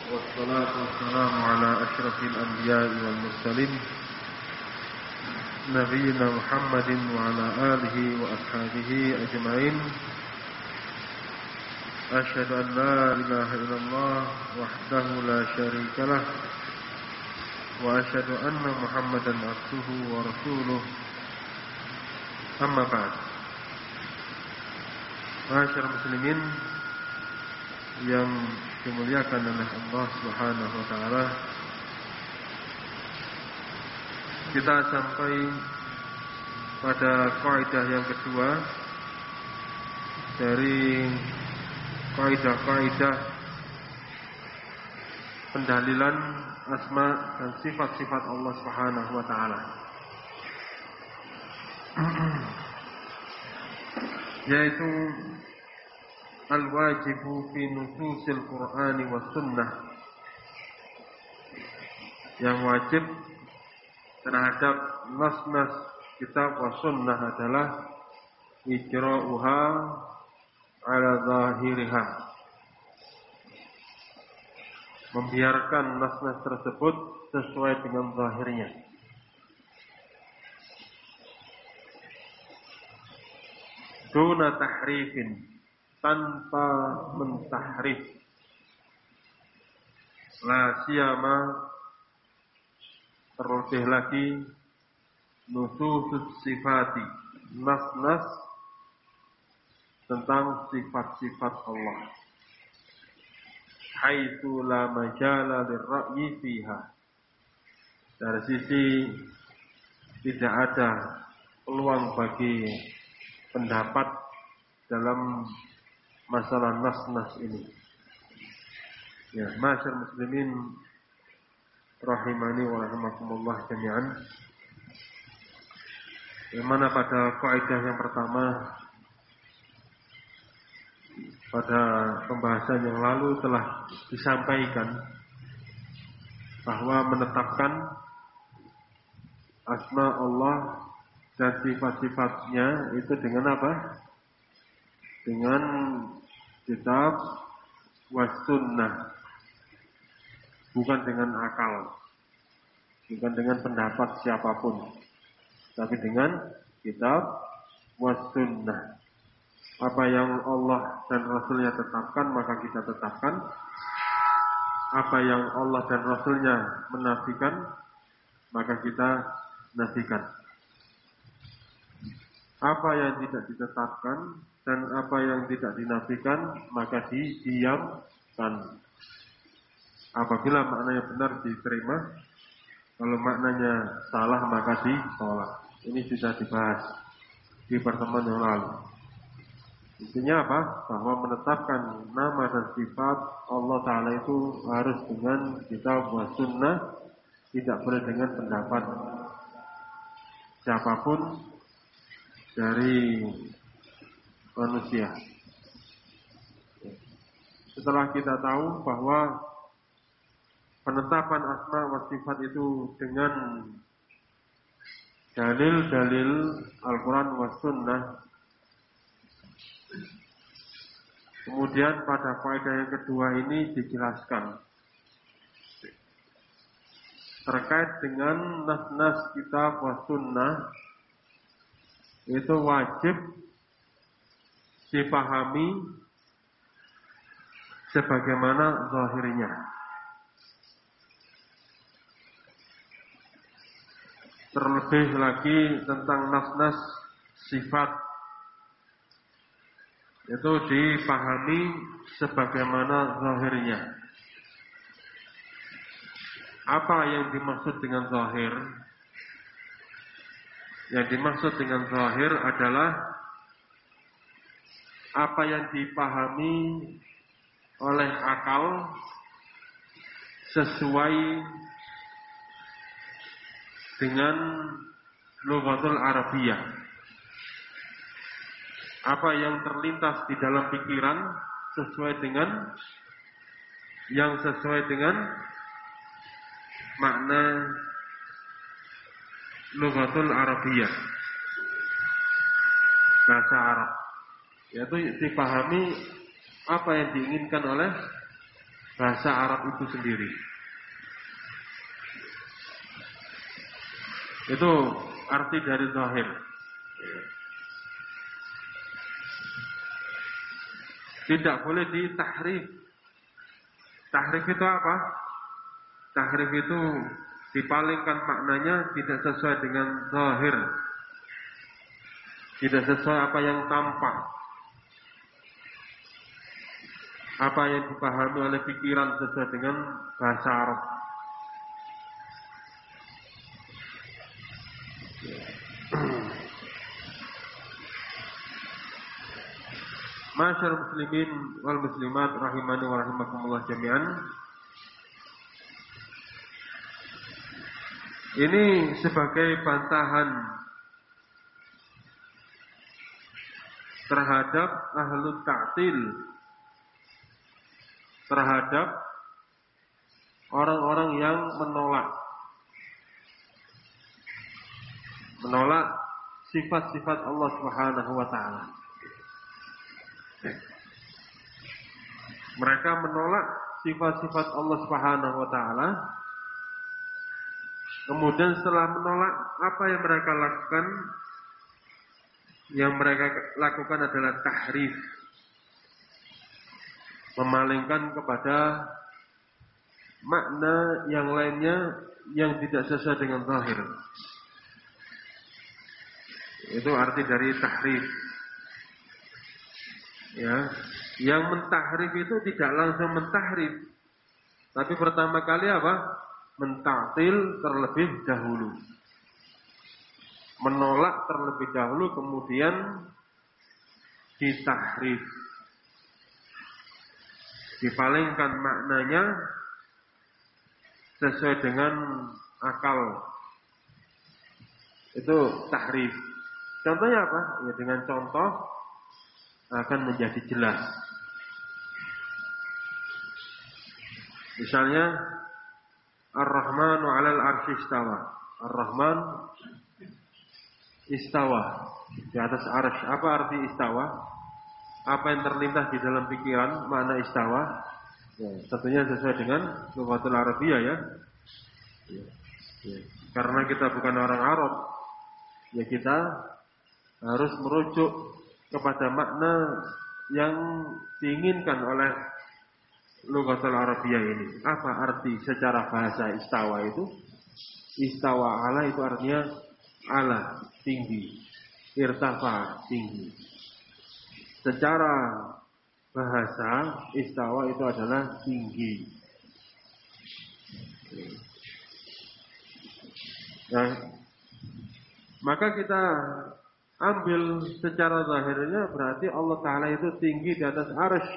والصلاة والسلام على أشرف الأنبياء والمرسلين نبينا محمد وعلى آله وأصحابه أجمعين. أشهد أن لا إله إلا الله وحده لا شريك له وأشهد أن محمدا عبده ورسوله. أما بعد. Masyarakat muslimin yang dimuliakan oleh Allah Subhanahu wa taala, kita sampai pada kaidah yang kedua dari kaidah-kaidah pendalilan asma dan sifat-sifat Allah Subhanahu wa taala, yaitu al-wajibu fi nususil Qur'ani was sunnah, yang wajib terhadap nas-nas kitab was sunnah adalah ijra'uha ala zahiriha, membiarkan nas-nas tersebut sesuai dengan zahirnya, duna tahrifin, tanpa mentahrif, la siyama, terlebih lagi nususus sifati, nas-nas tentang sifat-sifat Allah, haitsu la majala lirra'yi fiha, dari sisi tidak ada peluang bagi pendapat dalam masalah nas-nas ini. Ya, masyarakat muslimin rahimani wa rahimakumullah jami'an. Yang mana pada kaidah yang pertama, pada pembahasan yang lalu telah disampaikan bahwa menetapkan asma Allah dan sifat-sifatnya itu dengan apa? Dengan kitab was sunnah, bukan dengan akal, bukan dengan pendapat siapapun, tapi dengan kitab was sunnah. Apa yang Allah dan Rasulnya tetapkan maka kita tetapkan, apa yang Allah dan Rasulnya menafikan maka kita nafikan. Apa yang tidak ditetapkan dan apa yang tidak dinafikan maka didiamkan. Apabila maknanya benar diterima, kalau maknanya salah maka ditolak. Ini sudah dibahas di pertemuan yang lalu. Intinya apa? Bahwa menetapkan nama dan sifat Allah Ta'ala itu harus dengan kitab wa sunnah, tidak boleh dengan pendapat siapapun dari manusia. Setelah kita tahu bahwa penetapan asma wa sifat itu dengan dalil-dalil Al-Quran wa sunnah, kemudian pada kaidah yang kedua ini dijelaskan terkait dengan nas-nas kitab wa sunnah, itu wajib dipahami sebagaimana zahirnya. Terlebih lagi tentang nas-nas sifat, itu dipahami sebagaimana zahirnya. Apa yang dimaksud dengan zahir? Yang dimaksud dengan zahir adalah apa yang dipahami oleh akal sesuai dengan lughatul Arabiyah. Apa yang terlintas di dalam pikiran sesuai dengan makna lughatul Arabiyah, bahasa Arab, yaitu dipahami apa yang diinginkan oleh bahasa Arab itu sendiri. Itu arti dari zahir. Tidak boleh ditahrif. Tahrif itu apa? Tahrif itu dipalingkan maknanya tidak sesuai dengan zahir. Tidak sesuai apa yang tampak. Apa yang dipahami oleh pikiran sesuai dengan bahasa Arab. Masyarul muslimin wal muslimat rahimani wa rahimakumullah jami'an. Ini sebagai bantahan terhadap ahlu ta'til, terhadap orang-orang yang menolak sifat-sifat Allah Subhanahu wa taala. Mereka menolak sifat-sifat Allah Subhanahu wa taala. Kemudian setelah menolak, apa yang mereka lakukan? Yang mereka lakukan adalah tahrif. Memalingkan kepada makna yang lainnya yang tidak sesuai dengan zahir. Itu arti dari tahrif. Ya, yang mentahrif itu tidak langsung mentahrif, tapi pertama kali apa? Mentaktil terlebih dahulu, menolak terlebih dahulu, kemudian ditahrif, dipalingkan maknanya sesuai dengan akal. Itu tahrif. Contohnya apa? Ya, dengan contoh akan menjadi jelas. Misalnya Ar-Rahmanu 'alal 'arsy istawa. Ar-Rahman istawa di atas arsy. Apa arti istawa? Apa yang terlintas di dalam pikiran makna istawa? Ya, tentunya sesuai dengan lughatul Arabiyah ya. Karena kita bukan orang Arab, ya kita harus merujuk kepada makna yang diinginkan oleh lughatul Arabiyah ini. Apa arti secara bahasa istawa itu? Istawa ala itu artinya ala, tinggi. Irtafa, tinggi. Secara bahasa istawa itu adalah tinggi. Nah, maka kita ambil secara zahirnya berarti Allah Ta'ala itu tinggi di atas arsy.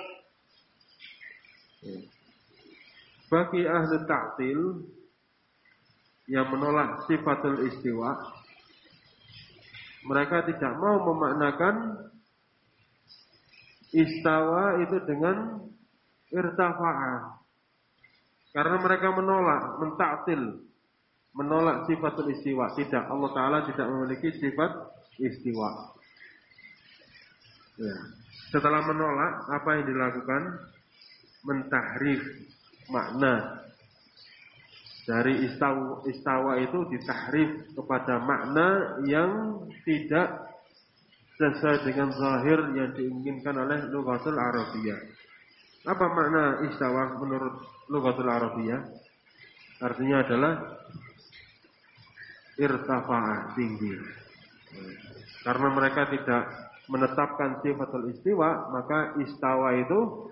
Bagi ahli ta'til yang menolak sifatul istiwa, mereka tidak mau memaknakan istawa itu dengan irtafa'a, karena mereka menolak, mentaktil, menolak sifatul istiwa. Tidak, Allah Ta'ala tidak memiliki sifat istiwa. Ya. Setelah menolak, apa yang dilakukan? Mentahrif makna dari istawa itu, ditahrif kepada makna yang tidak sesuai dengan zahir yang diinginkan oleh lughatul Arabiyah. Apa makna istawa menurut lughatul Arabiyah? Artinya adalah irtafa'a, tinggi. Karena mereka tidak menetapkan sifatul istiwa, maka istawa itu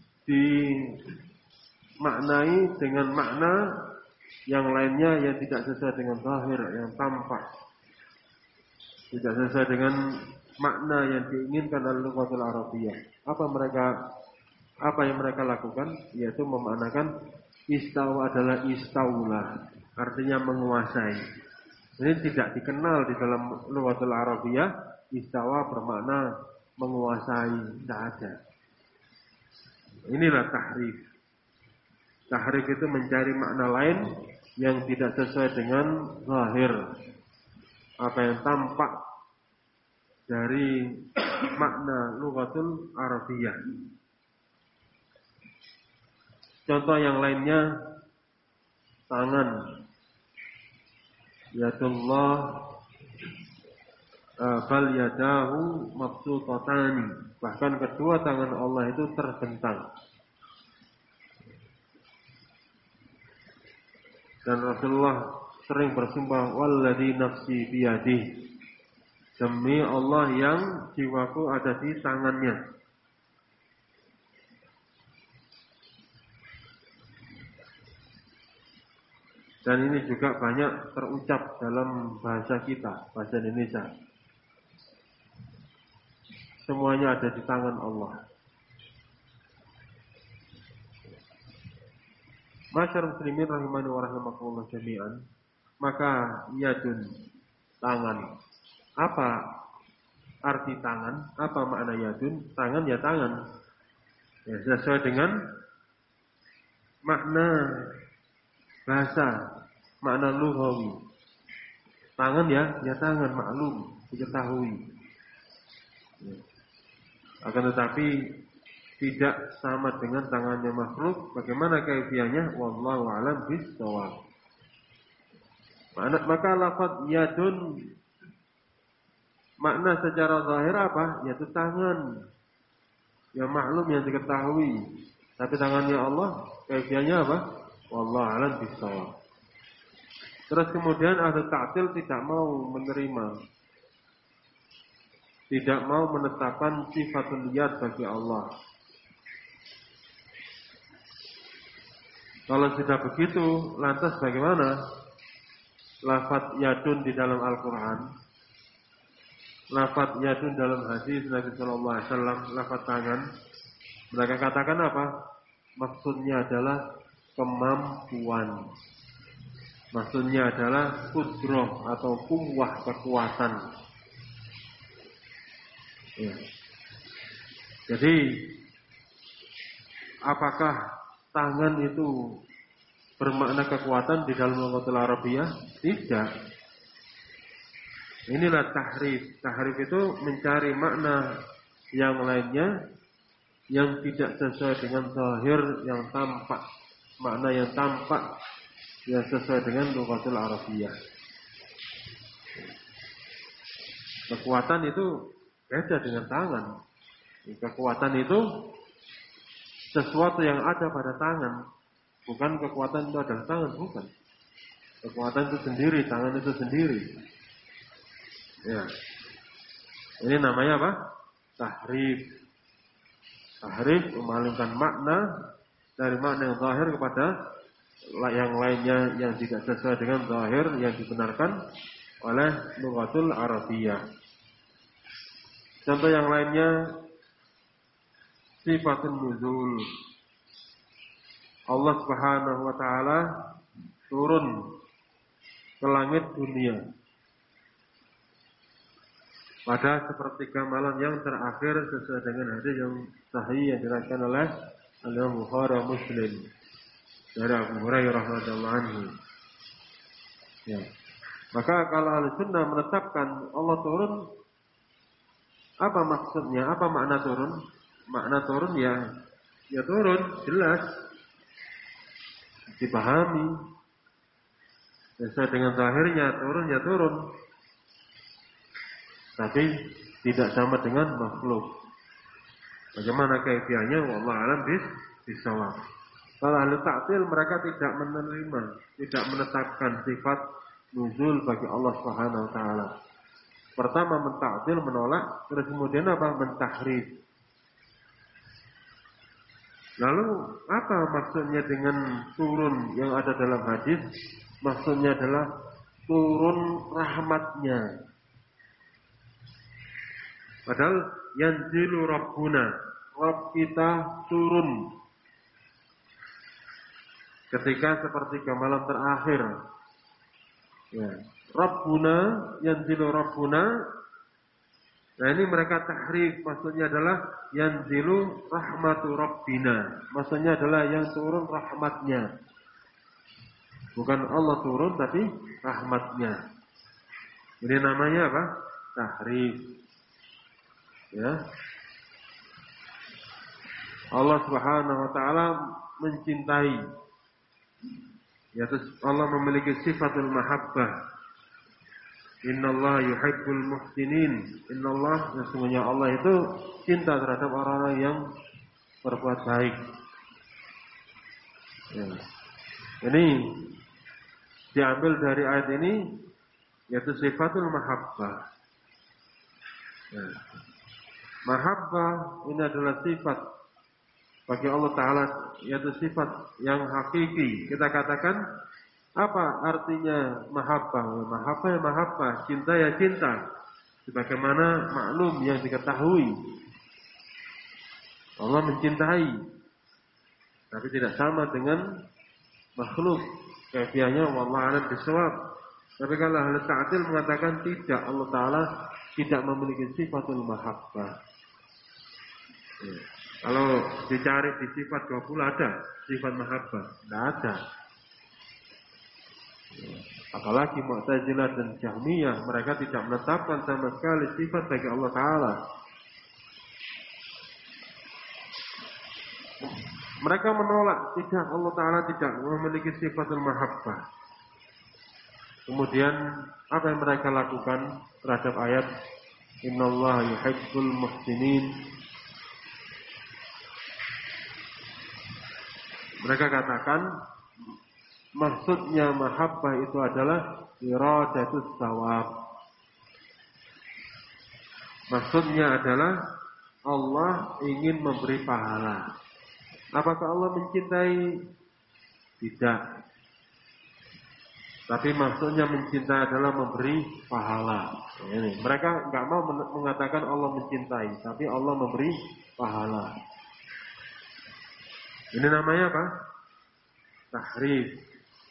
dimaknai dengan makna yang lainnya yang tidak sesuai dengan zahir, yang tampak, tidak sesuai dengan makna yang diinginkan oleh lughatul Arabiyah. Apa yang mereka lakukan? Yaitu memaknakan istawa adalah istaula, artinya menguasai. Ini tidak dikenal di dalam lughatul Arabiyah. Istawa bermakna menguasai, tidak ada. Inilah tahrif. Tahrif itu mencari makna lain yang tidak sesuai dengan zahir, apa yang tampak dari makna lughatul Arabiyah. Contoh yang lainnya, tangan. Yadullah bal yadahu mabsutatani. Bahkan kedua tangan Allah itu terbentang. Dan Rasulullah sering bersumpah, walladzi nafsi biyadihi, demi Allah yang jiwaku ada di tangannya. Dan ini juga banyak terucap dalam bahasa kita, bahasa Indonesia. Semuanya ada di tangan Allah. Masyarakat muslimin rahimani wa rahimakumullah jami'an. Maka yadun, tangan. Apa arti tangan? Apa makna yadun? Tangan ya tangan. Ya, sesuai dengan makna bahasa, makna lughawi. Tangan ya tangan, maklum, diketahui. Ya. Akan tetapi tidak sama dengan tangannya makhluk. Bagaimana kaifiahnya? Wallahu a'lam bishawab. Maka lafaz yadun makna secara zahir apa? Yaitu tangan. Ya maklum yang diketahui. Tapi tangannya Allah kaifiahnya apa? Wallahu a'lam bishawab. Terus kemudian ahli ta'til tidak mau menerima, tidak mau menetapkan sifatul yad bagi Allah. Kalau sudah begitu, lantas bagaimana lafaz yadun di dalam Al-Quran, lafaz yadun dalam hadis Nabi Sallallahu Alaihi Wasallam, lafaz tangan? Mereka katakan apa? Maksudnya adalah kemampuan. Maksudnya adalah kudroh atau kuwah, kekuatan. Ya. Jadi, apakah tangan itu bermakna kekuatan di dalam lughatul Arabiyah? Tidak. Inilah tahrif. Tahrif itu mencari makna yang lainnya yang tidak sesuai dengan zahir yang tampak, makna yang tampak yang sesuai dengan lughatul Arabiyah. Kekuatan itu beda dengan tangan. Kekuatan itu sesuatu yang ada pada tangan. Bukan kekuatan itu adalah tangan, bukan. Kekuatan itu sendiri, tangan itu sendiri. Ya. Ini namanya apa? Tahrif. Tahrif memalingkan makna dari makna yang zahir kepada yang lainnya yang tidak sesuai dengan zahir yang dibenarkan oleh lughatul Arabiyah. Contoh yang lainnya, sifatun nuzul. Allah Subhanahu wa taala turun ke langit dunia pada sepertiga malam yang terakhir sesuai dengan hadis yang sahih yang diriwayatkan oleh Al-Imam Bukhari dan Muslim dari Abu Hurairah radhiyallahu anhu. Ya. Maka kalau Ahlussunnah menetapkan Allah turun, apa maksudnya? Apa makna turun? Makna turun ya turun, jelas dipahami sesuai dengan zahirnya. Turun ya turun, tapi tidak sama dengan makhluk. Bagaimana kaifiahnya? Wallahu a'lam bishawab. Kalau ahli ta'til mereka tidak menerima, tidak menetapkan sifat nuzul bagi Allah Subhanahu wa taala. Pertama mentaktil, menolak, terus kemudian apa? Mentahrif. Lalu apa maksudnya dengan turun yang ada dalam hadis? Maksudnya adalah turun rahmatnya. Padahal yanzilu Rabbuna, Rabb kita turun ketika sepertiga malam terakhir. Ya. Rabbuna, yanzilu Rabbuna. Nah ini mereka tahrif, maksudnya adalah yanzilu rahmatu Rabbina. Maksudnya adalah yang turun rahmatnya. Bukan Allah turun tapi rahmatnya. Ini namanya apa? Tahrif. Ya. Allah Subhanahu wa taala mencintai, yaitu Allah memiliki sifatul mahabbah. Innallaha yuhibbul muhsinin. Innallah, sesungguhnya Allah itu cinta terhadap orang-orang yang berbuat baik. Ya. Ini diambil dari ayat ini, yaitu sifatul mahabbah. Ya. Mahabbah ini adalah sifat bagi Allah Ta'ala, yaitu sifat yang hakiki. Kita katakan, apa artinya mahabbah? Mahabbah ya mahabbah, cinta ya cinta. Sebagaimana maklum yang diketahui, Allah mencintai, tapi tidak sama dengan makhluk. Kaifiahnya wallahu a'lam bishawab. Tapi kalau ahli ta'til mengatakan tidak, Allah Ta'ala tidak memiliki sifatul mahabbah. Ya. Kalau dicari di sifat 20 ada sifat mahabbah, tidak ada. Apalagi Mu'tazilah dan Jahmiyah, mereka tidak menetapkan sama sekali sifat bagi Allah Ta'ala. Mereka menolak, tidak, Allah Ta'ala tidak memiliki sifatul mahabbah. Kemudian apa yang mereka lakukan terhadap ayat Innallaha yuhibbul muhsinin? Mereka katakan maksudnya mahabbah itu adalah iradatus thawab. Maksudnya adalah Allah ingin memberi pahala. Apakah Allah mencintai? Tidak. Tapi maksudnya mencintai adalah memberi pahala. Ini. Mereka nggak mau mengatakan Allah mencintai, tapi Allah memberi pahala. Ini namanya apa? Tahrif.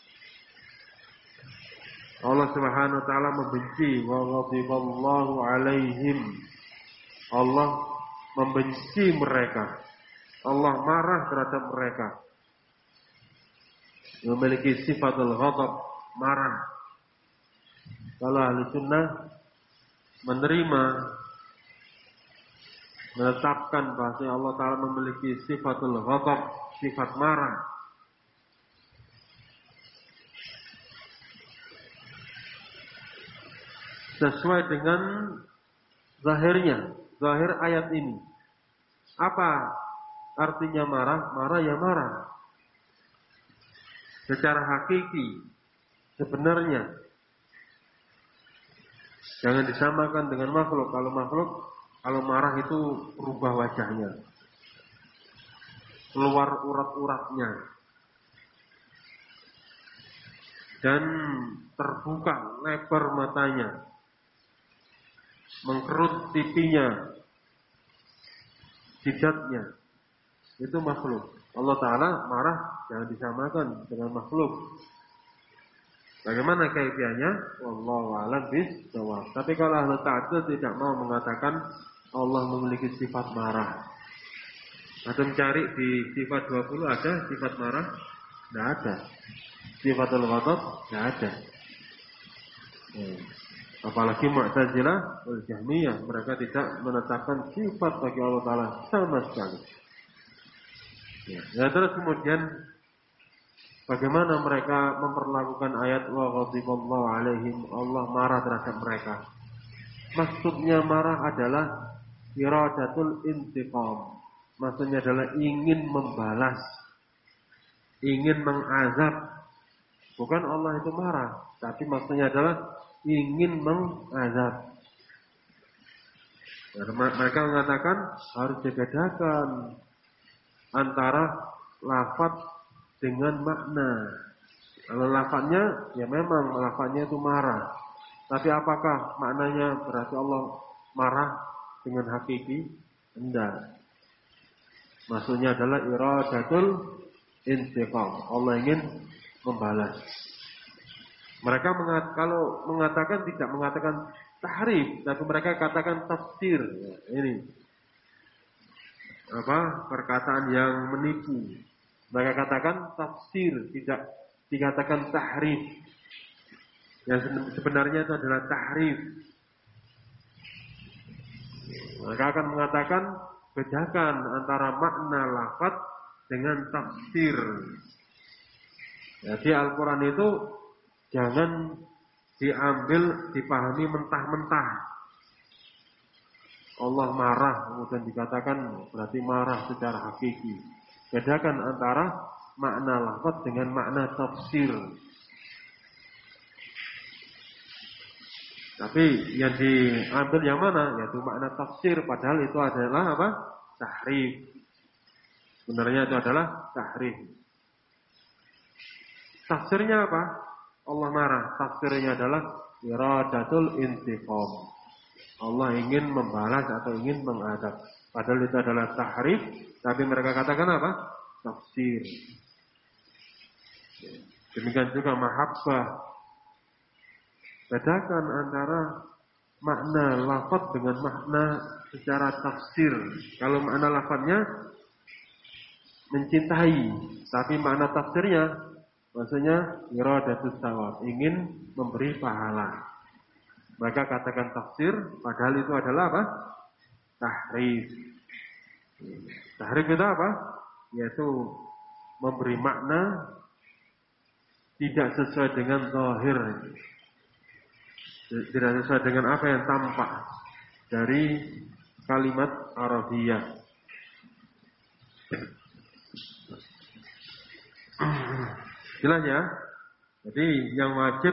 Allah Subhanahu wa taala membenci, wa ghadiballahu alaihim. Allah membenci mereka. Allah marah terhadap mereka. Memiliki sifatul ghadab, marah. Kalau ahli sunnah menerima, menetapkan bahwa Allah Ta'ala memiliki sifatul ghadab, sifat marah. Sesuai dengan zahirnya, zahir ayat ini. Apa artinya marah? Marah ya marah. Secara hakiki, sebenarnya. Jangan disamakan dengan makhluk. Kalau marah itu rubah wajahnya, keluar urat-uratnya, dan terbuka lebar matanya, mengkerut pipinya, jidatnya. Itu makhluk. Allah Ta'ala marah jangan disamakan dengan makhluk. Bagaimana kaifiahnya? Wallahu a'lam bishawab. Tapi kalau ahli ta'til tidak mau mengatakan Allah memiliki sifat marah. Atau mencari di sifat 20 ada sifat marah? Tidak ada. Sifatul ghadab? Tidak ada. Apalagi Mu'tazilah wal Jahmiyah, mereka tidak menetapkan sifat bagi Allah Ta'ala sama sekali. Ya, terus kemudian bagaimana mereka memperlakukan ayat wa ghadiballahu alaihim, Allah marah terhadap mereka. Maksudnya marah adalah iradatul intiqam. Maksudnya adalah ingin membalas, ingin mengazab. Bukan Allah itu marah, tapi maksudnya adalah ingin mengazab. Mereka mengatakan harus dibedakan antara lafaz dengan makna. Kalau lafaznya, ya memang lafaznya itu marah. Tapi apakah maknanya berarti Allah marah dengan hakiki? Tidak. Maksudnya adalah iradatul intiqam. Allah ingin membalas. Mereka kalau mengatakan tidak mengatakan tahrif, tapi mereka katakan tafsir. Ini perkataan yang menipu. Mereka katakan tafsir, tidak dikatakan tahrif. Yang sebenarnya itu adalah tahrif. Mereka akan mengatakan bedakan antara makna lafaz dengan tafsir. Jadi Al-Quran itu jangan diambil, dipahami mentah-mentah. Allah marah, kemudian dikatakan berarti marah secara hakiki. Bedakan antara makna lafaz dengan makna tafsir. Tapi yang diambil yang mana? Yaitu makna tafsir, padahal itu adalah apa? Tahrif. Sebenarnya itu adalah tahrif. Tafsirnya apa? Allah marah. Tafsirnya adalah iradatul intiqam. Allah ingin membalas atau ingin mengadab. Padahal itu adalah tahrif, tapi mereka katakan apa? Tafsir. Demikian juga mahabbah. Bedakan antara makna lafaz dengan makna secara tafsir. Kalau makna lafaznya mencintai, tapi makna tafsirnya maksudnya iradatus thawab, ingin memberi pahala. Maka katakan tafsir, padahal itu adalah apa? Tahrif. Tahrif itu apa? Yaitu memberi makna tidak sesuai dengan zahir, tidak sesuai dengan apa yang tampak dari kalimat Arabiyah. Jelas ya? Jadi yang wajib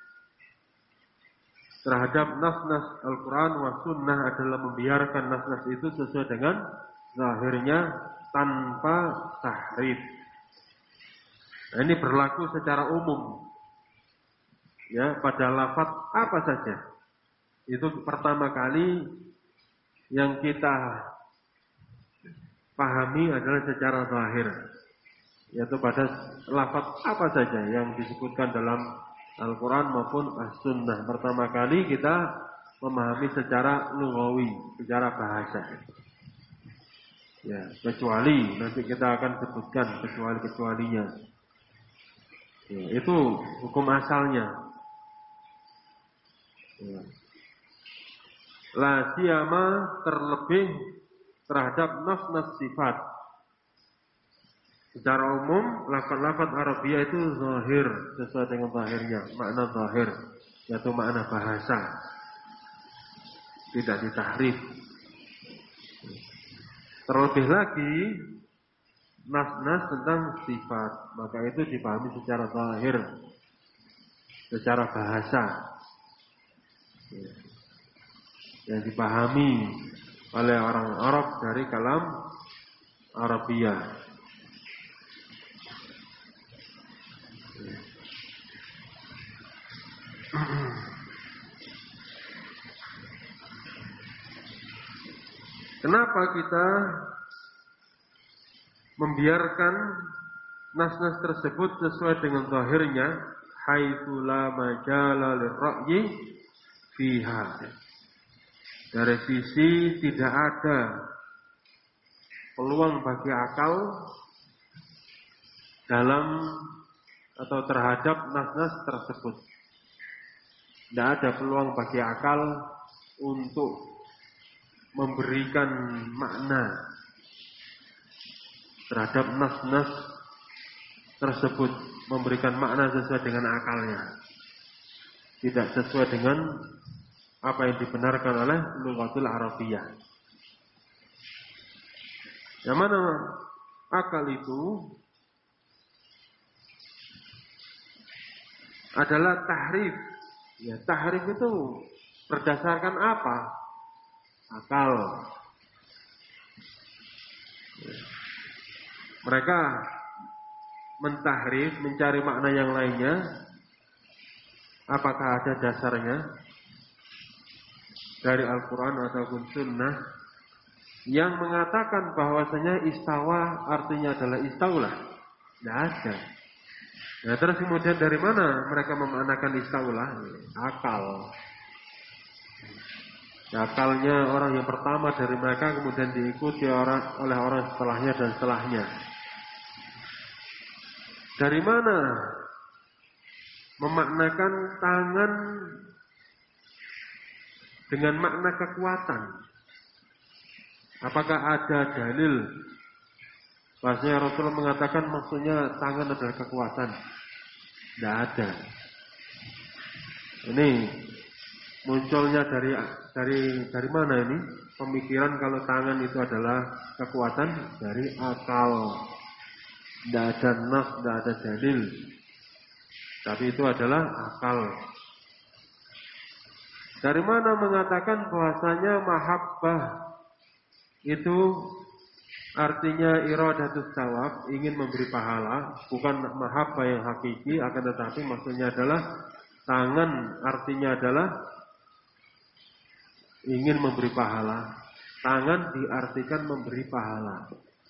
terhadap nas-nas Al-Quran wa Sunnah adalah membiarkan nas-nas itu sesuai dengan zahirnya tanpa tahrif. Nah, ini berlaku secara umum. Ya, pada lafaz apa saja. Itu pertama kali yang kita pahami adalah secara zahir. Yaitu pada lafaz apa saja yang disebutkan dalam Al-Quran maupun As-Sunnah. Pertama kali kita memahami secara lughawi, secara bahasa. Ya, kecuali nanti kita akan sebutkan kecuali-kecualinya. Ya, itu hukum asalnya. Ya. La siyama terlebih terhadap nas-nas sifat. Secara umum, lafaz-lafaz Arabiyah itu zahir, sesuai dengan zahirnya, makna zahir, yaitu makna bahasa, tidak ditahrif. Terlebih lagi, nas-nas tentang sifat, maka itu dipahami secara zahir, secara bahasa, yang dipahami oleh orang Arab dari kalam Arabiyah. Kenapa kita membiarkan nas-nas tersebut sesuai dengan zahirnya? Haitsu la majala lirra'yi fiha. Dari sisi tidak ada peluang bagi akal dalam atau terhadap nas-nas tersebut. Tidak ada peluang bagi akal untuk memberikan makna terhadap nas-nas tersebut, memberikan makna sesuai dengan akalnya, tidak sesuai dengan apa yang dibenarkan oleh lughatul Arabiyah. Yang mana akal itu adalah tahrif. Ya, tahrif itu berdasarkan apa? Akal. Mereka mentahrif, mencari makna yang lainnya. Apakah ada dasarnya dari Al-Quran ataupun Sunnah yang mengatakan bahwasanya istawa artinya adalah istaulah? Tidak ada. Nah, terus kemudian dari mana mereka memaknakan istaulah? Akal. Akalnya orang yang pertama dari mereka kemudian diikuti oleh orang setelahnya dan setelahnya. Dari mana memaknakan tangan dengan makna kekuatan? Apakah ada dalil Bahasanya Rasulullah mengatakan maksudnya tangan adalah kekuatan. Tidak ada. Ini munculnya dari mana ini? Pemikiran kalau tangan itu adalah kekuatan dari akal. Tidak ada nas, tidak ada dalil. Tapi itu adalah akal. Dari mana mengatakan bahwasanya mahabbah itu artinya iradatus tsawab, ingin memberi pahala, bukan mahabbah yang hakiki, akan tetapi maksudnya adalah tangan artinya adalah ingin memberi pahala. Tangan diartikan memberi pahala.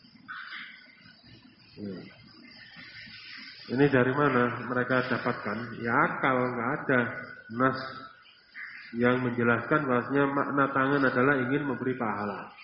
Ini dari mana mereka dapatkan? Ya akal, nggak ada nas yang menjelaskan bahwasanya makna tangan adalah ingin memberi pahala.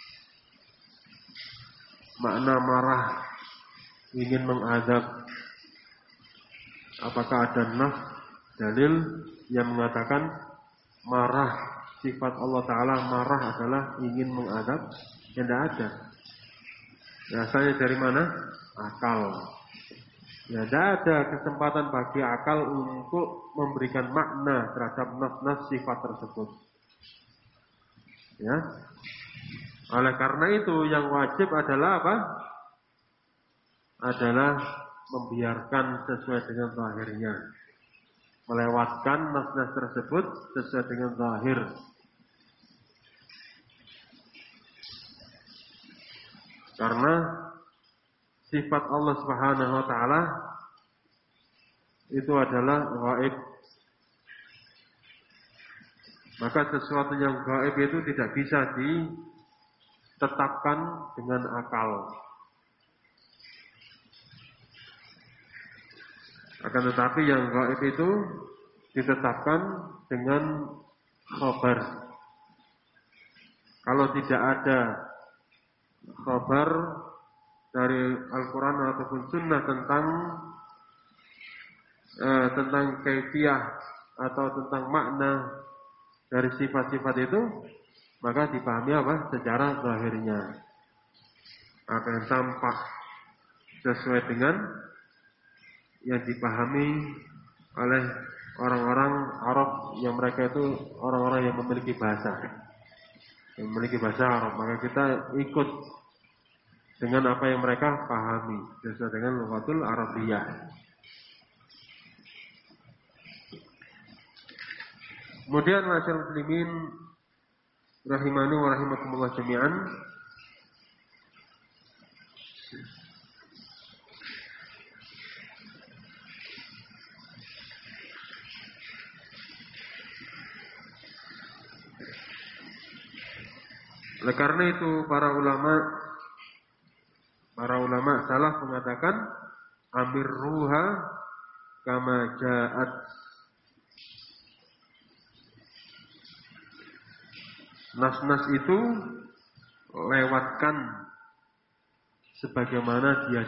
Makna marah ingin mengadab. Apakah ada nas dalil yang mengatakan marah, sifat Allah Ta'ala marah adalah ingin mengadab? Ya tidak ada. Asalnya dari mana? Akal. Ya tidak ada kesempatan bagi akal untuk memberikan makna terhadap nas-nas sifat tersebut. Ya. Oleh karena itu yang wajib adalah apa? Adalah membiarkan sesuai dengan zahirnya. Melewatkan nas-nas tersebut sesuai dengan zahir. Karena sifat Allah Subhanahu wa taala itu adalah gaib. Maka sesuatu yang gaib itu tidak bisa ditetapkan dengan akal. Akan tetapi yang gaib itu ditetapkan dengan khabar. Kalau tidak ada khabar dari Al-Quran ataupun Sunnah tentang kaifiyah atau tentang makna dari sifat-sifat itu, maka dipahami apa? Secara zahirnya akan tampak sesuai dengan yang dipahami oleh orang-orang Arab yang mereka itu orang-orang yang memiliki bahasa Arab. Maka kita ikut dengan apa yang mereka pahami sesuai dengan lughatul Arabiyah. Kemudian masyarakat muslimin rahimani wa rahimakumullah jami'an. Oleh karena itu para ulama salaf mengatakan amir ruha kama ja'at. Nas-nas itu lewatkan sebagaimana dia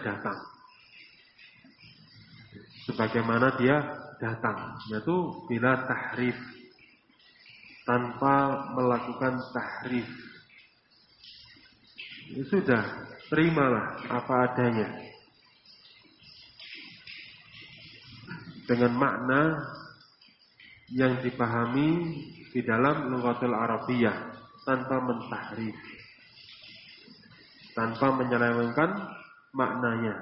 datang. Yaitu bila tahrif, tanpa melakukan tahrif. Ya sudah, terimalah apa adanya. Dengan makna yang dipahami di dalam lughatul Arabiyah, tanpa mentahrif, tanpa menyelewengkan maknanya.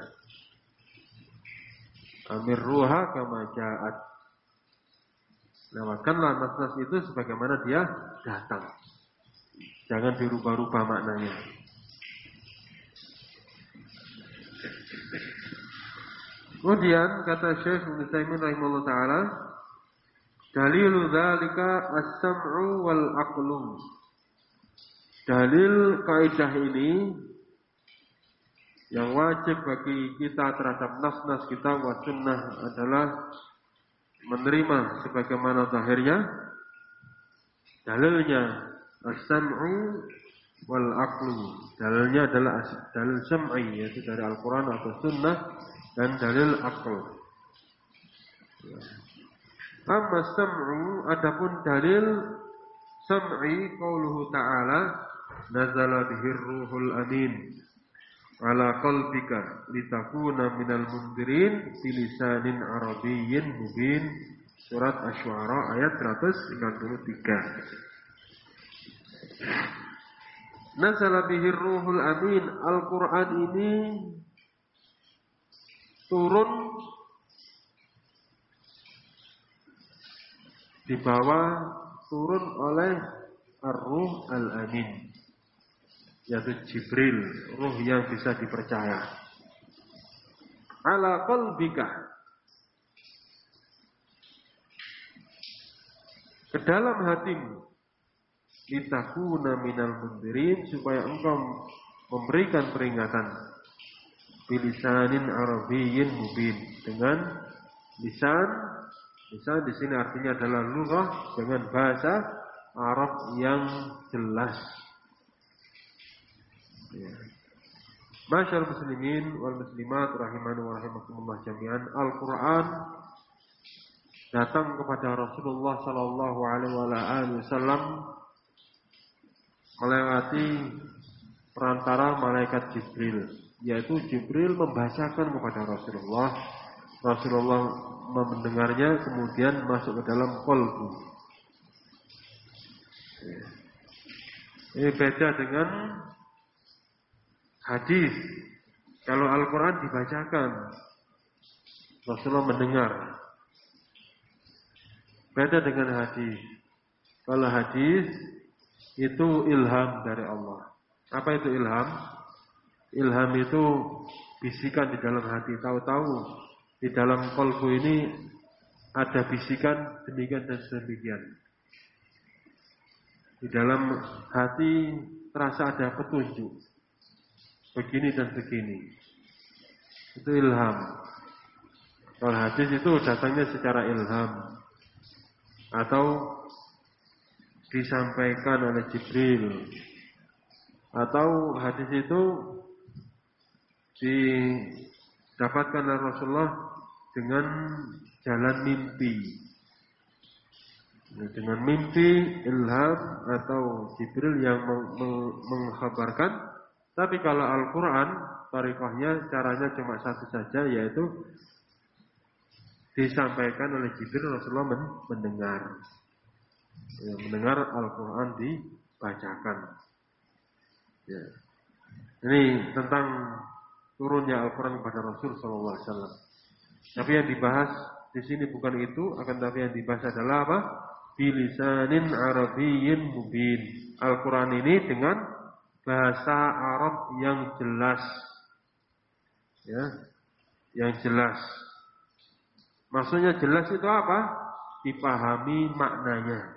Amir ruha kama ja'at. Lewatkanlah nas-nas itu sebagaimana dia datang. Jangan dirubah-rubah maknanya. Kemudian kata Syekh Ibnu Utsaimin rahimahullah taala, dalilu dzalika as-sam'u wal aqlu. Dalil kaidah ini yang wajib bagi kita terhadap nas-nas kita wa sunnah adalah menerima sebagaimana zahirnya. Dalilnya as-sam'u wal aqlu. Dalilnya adalah dalil sam'i, yaitu dari Al-Quran atau sunnah, dan dalil aql. Amma sam'u, adapun dalil sam'i, qauluhu ta'ala nazala bihir ruhul amin. ala qalbika litakuna minal mundirin bilisanin arabiyyin mubin. Surat Asy-Syu'ara ayat 193. Nazala bihir ruhul amin. Al-Quran ini turun turun oleh Ar-Ruh Al-Amin, yaitu Jibril, ruh yang bisa dipercaya. Ala qalbika, ke dalam hatimu, litakuna minal mundirin, supaya engkau memberikan peringatan, bilisanin arabiyyin mubin, dengan lisan di sini artinya adalah lughah, dengan bahasa Arab yang jelas. Ya. Masyaallah muslimin wal muslimat rahimani wa rahimakumullah jami'an. Al-Quran datang kepada Rasulullah sallallahu alaihi wasallam melewati perantara malaikat Jibril, yaitu Jibril membacakan kepada Rasulullah. Rasulullah mendengarnya, kemudian masuk ke dalam qalbu. Ini beda dengan hadis. Kalau Al-Quran dibacakan, Rasulullah mendengar. Beda dengan hadis. Kalau hadis itu ilham dari Allah. Apa itu ilham? Ilham itu bisikan di dalam hati. Tahu-tahu di dalam qalbu ini ada bisikan demikian dan demikian. Di dalam hati terasa ada petunjuk, begini dan begini. Itu ilham. Kalau hadis itu datangnya secara ilham, atau disampaikan oleh Jibril, atau hadis itu didapatkan oleh Rasulullah dengan jalan mimpi. Dengan mimpi, ilham, atau Jibril yang mengkhabarkan. Tapi kalau Al-Quran, tarikhahnya, caranya cuma satu saja, yaitu disampaikan oleh Jibril, Rasulullah mendengar. Ya, mendengar Al-Quran dibacakan. Ya. Ini tentang turunnya Al-Quran kepada Rasul sallallahu alaihi wasallam. Tapi yang dibahas di sini bukan itu, akan tapi yang dibahas adalah apa? Bilisanin arabiyyin mubin. Al-Quran ini dengan bahasa Arab yang jelas. Ya, yang jelas. Maksudnya jelas itu apa? Dipahami maknanya.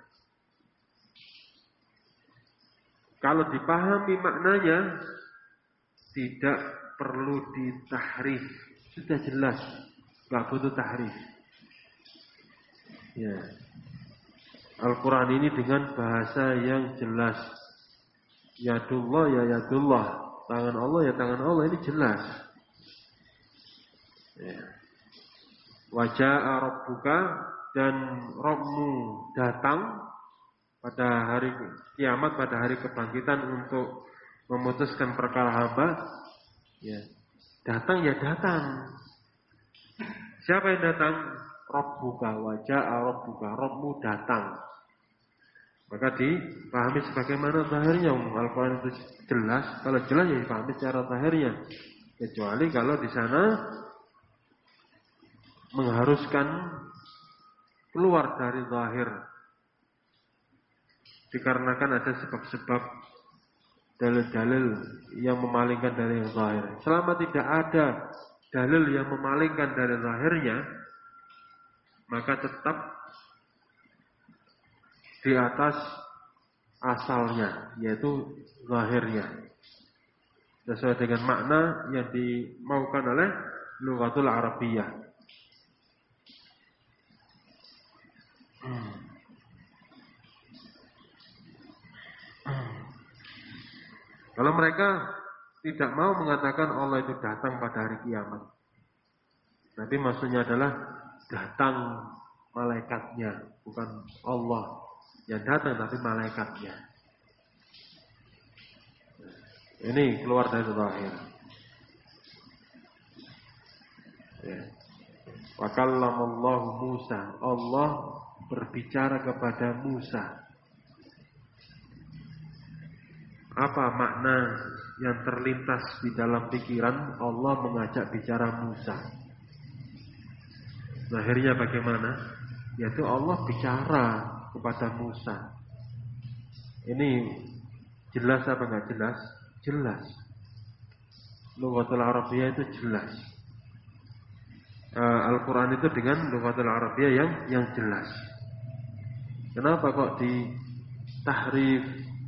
Kalau dipahami maknanya, tidak perlu ditahrif. Sudah jelas, nggak butuh tahrif. Ya. Al-Quran ini dengan bahasa yang jelas. Yadullah ya yadullah, tangan Allah ya tangan Allah, ini jelas. Ya. Waja'a rabbuka, dan Rabbmu datang pada hari kiamat, pada hari kebangkitan untuk memutuskan perkara hamba. Ya. Datang ya datang. Siapa yang datang? Rabbuka, waja'a rabbuka, Rabbmu datang. Maka dipahami sebagaimana zahirnya. Al-Quran itu jelas. Kalau jelas ya dipahami secara zahirnya. Kecuali kalau di sana mengharuskan keluar dari zahir, dikarenakan ada sebab-sebab, dalil-dalil yang memalingkan dari yang zahir. Selama tidak ada dalil yang memalingkan dari zahirnya, maka tetap di atas asalnya, yaitu zahirnya, sesuai dengan makna yang dimaukan oleh lughatul Arabiyyah. Kalau mereka tidak mau mengatakan Allah itu datang pada hari kiamat, tapi maksudnya adalah datang malaikatnya, bukan Allah yang datang, tapi malaikatnya. Ini keluar dari zahir. Ya. Wa kallamallahu Musa. Allah berbicara kepada Musa. Apa makna yang terlintas di dalam pikiran Allah mengajak bicara Musa? Nah, akhirnya bagaimana? Yaitu Allah bicara kepada Musa. Ini jelas apa enggak jelas? Jelas. Lughatul Arabiyyah itu jelas. Al-Quran itu dengan Lughatul Arabiyyah yang jelas. Kenapa kok ditahrif?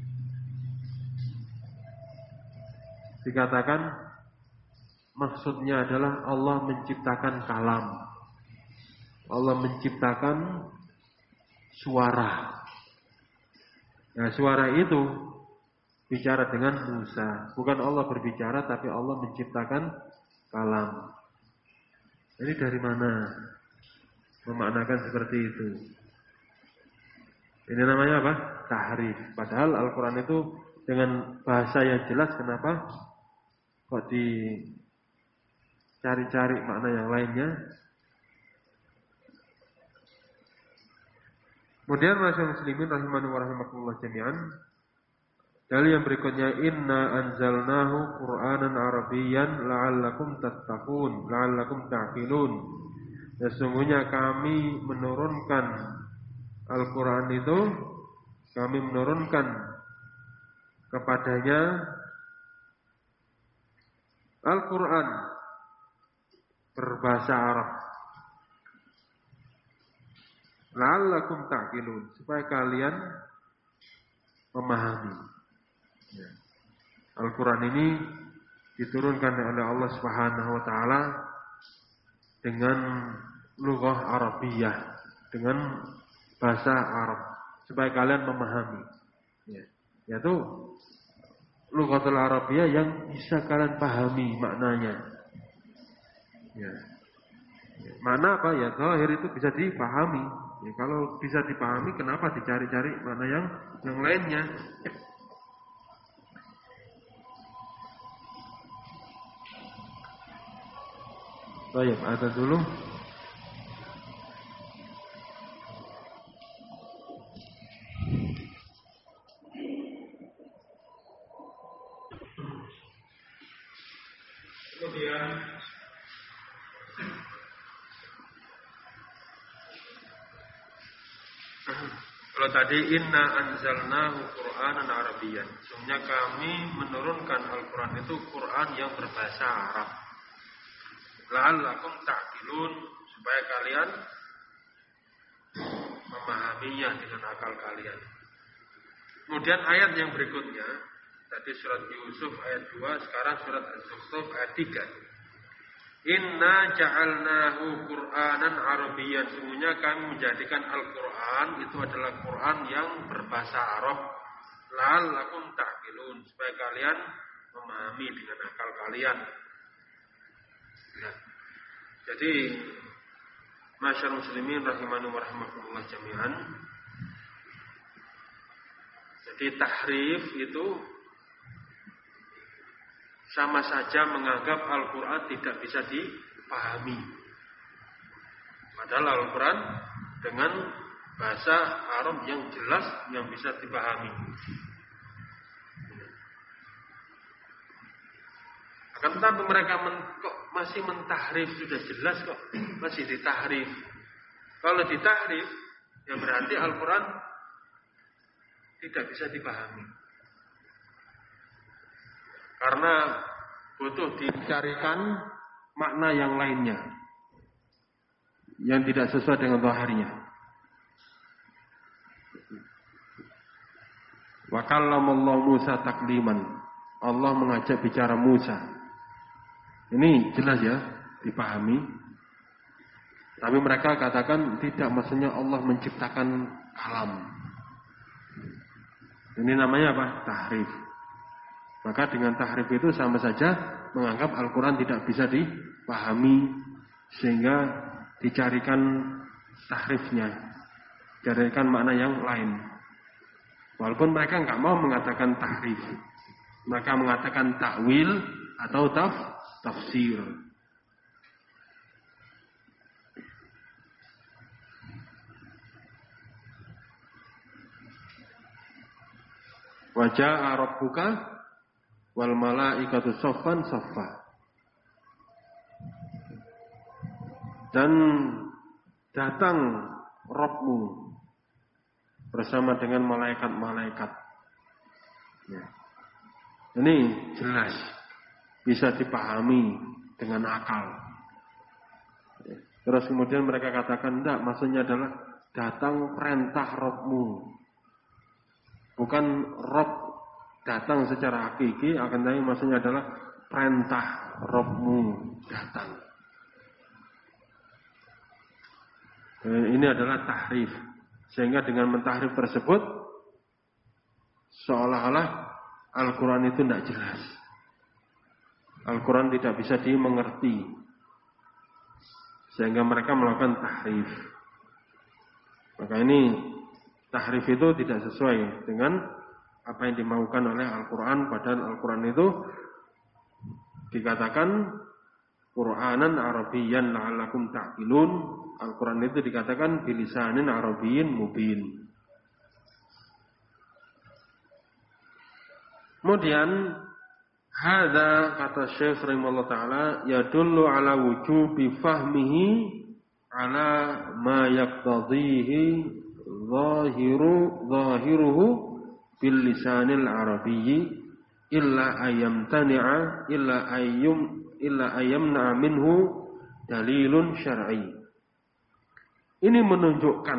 Dikatakan maksudnya adalah Allah menciptakan kalam. Allah menciptakan suara. Nah, suara itu bicara dengan Musa. Bukan Allah berbicara, tapi Allah menciptakan kalam. Ini dari mana memaknakan seperti itu? Ini namanya apa? Tahrif. Padahal Al-Quran itu dengan bahasa yang jelas. Kenapa kok dicari-cari makna yang lainnya? Kemudian masyaallah muslimin rahimani wa rahimakumullah jami'an. Dalil yang berikutnya, inna anzalnahu Qur'anan Arabiyyan la'allakum tattaqun, la'allakum ta'qilun. Sesungguhnya kami menurunkan Al-Qur'an itu, kami menurunkan kepadanya Al-Qur'an berbahasa Arab. La'allakum ta'qilun, supaya kalian memahami. Al-Quran ini diturunkan oleh Allah Subhanahu wa taala dengan lughah Arabiyah, dengan bahasa Arab, supaya kalian memahami. Yaitu lughatul Arabiyah yang bisa kalian pahami maknanya. Mana apa ya? Zahir itu bisa dipahami. Kalau bisa dipahami, kenapa dicari-cari makna yang lainnya? Baik, ada dulu. Kemudian kalau tadi inna anzalnahu Qur'anan Arabiyyan, sesungguhnya kami menurunkan Al-Quran itu Quran yang berbahasa Arab. La'allakum ta'qilun, supaya kalian memahaminya dengan akal kalian. Kemudian ayat yang berikutnya, tadi surat Yusuf ayat 2, sekarang surat Az-Zukhruf ayat 3. Inna ja'alnahu Qur'anan Arabiyyan, sesungguhnya kami menjadikan Al-Quran itu adalah Quran yang berbahasa Arab. La'allakum ta'qilun, supaya kalian memahami dengan akal kalian. Nah, jadi masyaallah muslimin rahimani wa rahimakumullah jami'an. Jadi tahrif itu sama saja menganggap Al-Quran tidak bisa dipahami. Padahal Al-Quran dengan bahasa Arab yang jelas yang bisa dipahami. Akan tetapi mereka kok masih mentahrif, sudah jelas kok masih ditahrif. Kalau ditahrif, ya berarti Al-Quran tidak bisa dipahami. Karena butuh dicarikan makna yang lainnya yang tidak sesuai dengan zahirnya. Wa kallamallahu Musa takliman. Allah mengajak bicara Musa. Ini jelas ya, dipahami. Tapi mereka katakan tidak, maksudnya Allah menciptakan kalam. Ini namanya apa? Tahrif. Maka dengan tahrif itu sama saja menganggap Al-Quran tidak bisa dipahami, sehingga dicarikan tahrifnya, dicarikan makna yang lain. Walaupun mereka nggak mau mengatakan tahrif, mereka mengatakan takwil atau tafsir. Wa jaa'a rabbuka wal malaikatu saffan saffa. Dan datang Rabbmu bersama dengan malaikat-malaikat. Ya. Ini jelas bisa dipahami dengan akal. Ya. Terus kemudian mereka katakan, enggak, maksudnya adalah datang perintah Rabbmu. Bukan Rabb datang secara hakiki, akan tetapi maksudnya adalah perintah Rabbmu datang. Ini adalah tahrif. Sehingga dengan mentahrif tersebut seolah-olah Al-Quran itu tidak jelas. Al-Quran tidak bisa dimengerti. Sehingga mereka melakukan tahrif. Maka ini tahrif itu tidak sesuai dengan apa yang dimaukan oleh Al-Quran. Padahal Al-Quran itu dikatakan Qur'anan Arabiyyan la'allakum ta'qilun. Al-Quran itu dikatakan bilisanin Arabiyyin mubin. Kemudian hadza kata Syekh rahimahullah taala yadullu ala wujubi fahmihi ala ma yaqtadhihi zahiruhu bil lisanil arabiyyi illa ayyamna minhu dalilun syar'i. Ini menunjukkan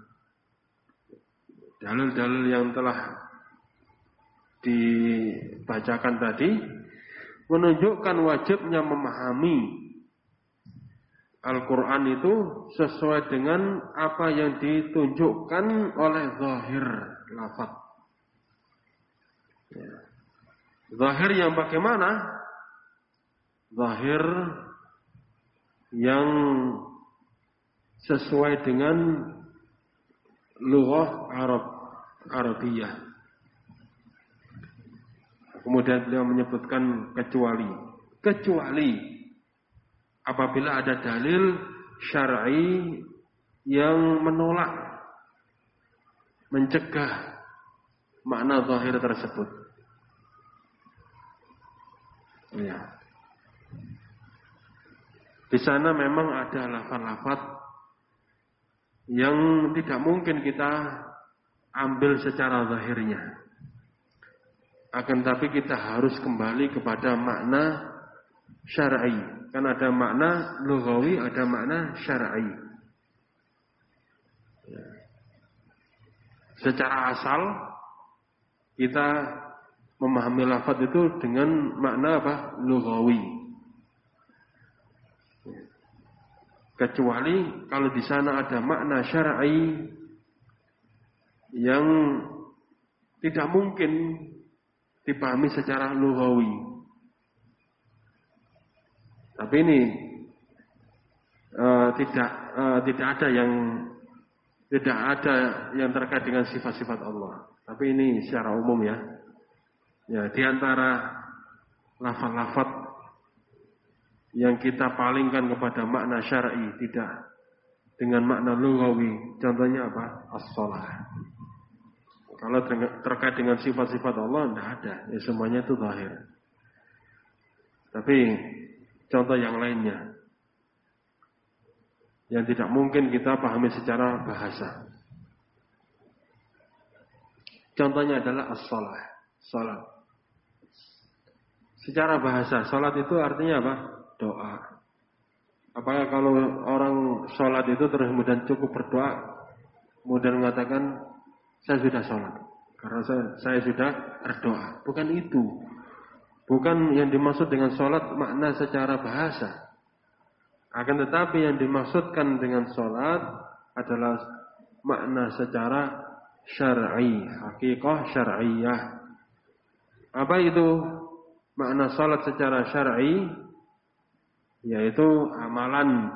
dalil-dalil yang telah dibacakan tadi, menunjukkan wajibnya memahami Al-Quran itu sesuai dengan apa yang ditunjukkan oleh zahir lafaz. Zahir yang bagaimana? Zahir yang sesuai dengan lughah Arabiyah. Kemudian beliau menyebutkan kecuali apabila ada dalil syar'i yang menolak, mencegah makna zahir tersebut. Ya. Di sana memang ada lafaz-lafaz yang tidak mungkin kita ambil secara zahirnya. Akan tapi kita harus kembali kepada makna syar'i. Kan ada makna lughawi, ada makna syar'i. Ya. Secara asal kita memahami lafaz itu dengan makna apa? Lughawi. Kecuali kalau di sana ada makna syar'i yang tidak mungkin dipahami secara lughawi. Tapi ini tidak ada yang terkait dengan sifat-sifat Allah. Tapi ini secara umum ya. Ya, di antara lafaz-lafaz yang kita palingkan kepada makna syar'i tidak dengan makna lughawi. Contohnya apa? As-shalah. Kalau terkait dengan sifat-sifat Allah tidak ada, ya semuanya itu zahir. Tapi contoh yang lainnya yang tidak mungkin kita pahami secara bahasa. Contohnya adalah as-shalah, salat. Secara bahasa, salat itu artinya apa? Doa. Apakah kalau orang sholat itu terus kemudian cukup berdoa, kemudian mengatakan saya sudah sholat karena saya sudah berdoa? Bukan itu. Bukan yang dimaksud dengan sholat makna secara bahasa. Akan tetapi yang dimaksudkan dengan sholat adalah makna secara syar'i, hakikah syar'iyah. Apa itu makna sholat secara syar'i? Yaitu amalan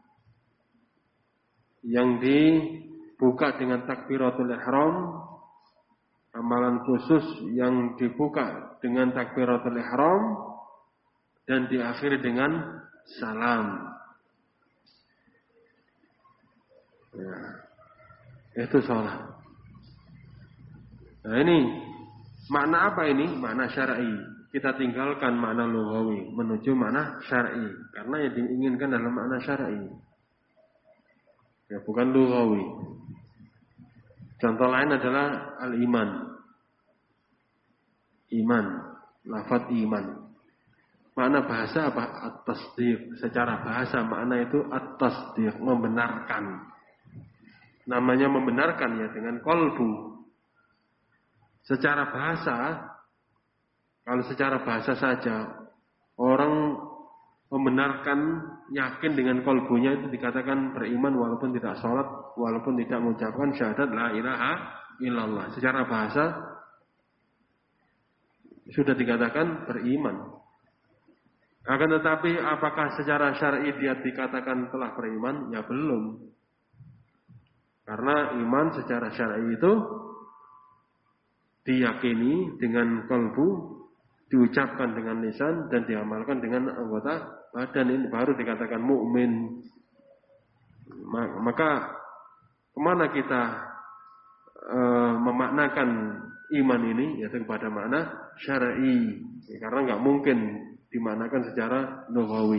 yang dibuka dengan takbiratul ihram, amalan khusus yang dibuka dengan takbiratul ihram dan diakhiri dengan salam. Ya, itu salat. Nah ini Makna apa ini? Makna syar'i. Kita tinggalkan makna lughawi menuju makna syar'i. Karena yang diinginkan adalah makna syar'i. Ya, bukan lughawi. Contoh lain adalah al-iman. Iman, lafaz iman. Makna bahasa apa? At-tasdiq. Secara bahasa makna itu at-tasdiq, membenarkan. Namanya membenarkan ya dengan qalbu. Secara bahasa, kalau secara bahasa saja orang membenarkan, yakin dengan qalbunya itu dikatakan beriman walaupun tidak sholat, walaupun tidak mengucapkan syahadat la ilaha illallah. Secara bahasa sudah dikatakan beriman. Akan tetapi apakah secara syar'i dia dikatakan telah beriman? Ya belum. Karena iman secara syar'i itu diyakini dengan kalbu, diucapkan dengan lisan dan diamalkan dengan anggota badan. Ini baru dikatakan mukmin. Maka kemana kita memaknakan iman ini? Yaitu kepada makna syar'i. Karena nggak mungkin dimaknakan secara lughawi.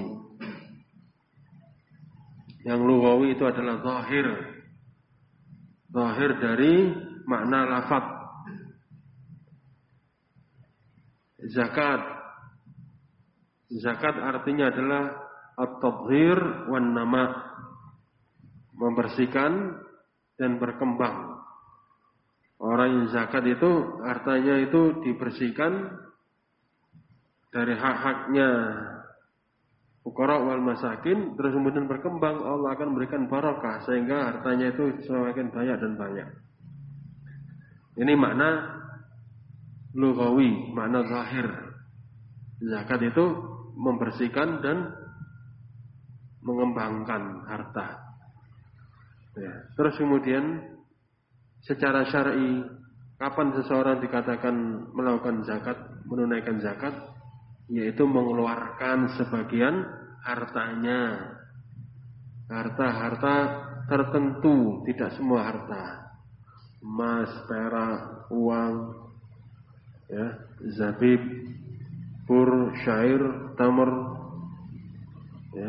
Yang lughawi itu adalah zahir. Zahir dari makna lafaz. Zakat. Zakat artinya adalah at-tathhir wan nama. Membersihkan dan berkembang. Orang yang zakat itu artinya itu dibersihkan dari hak-haknya fuqara wal masakin, terus kemudian berkembang, Allah akan memberikan barakah sehingga hartanya itu semakin banyak dan banyak. Ini makna lughawi, makna zahir. Zakat itu membersihkan dan mengembangkan harta. Ya. Terus kemudian secara syar'i, kapan seseorang dikatakan melakukan zakat, menunaikan zakat? Yaitu mengeluarkan sebagian hartanya. Harta-harta tertentu, tidak semua harta. Emas, perak, uang, ya, zabib, bur, syair, tamar, ya,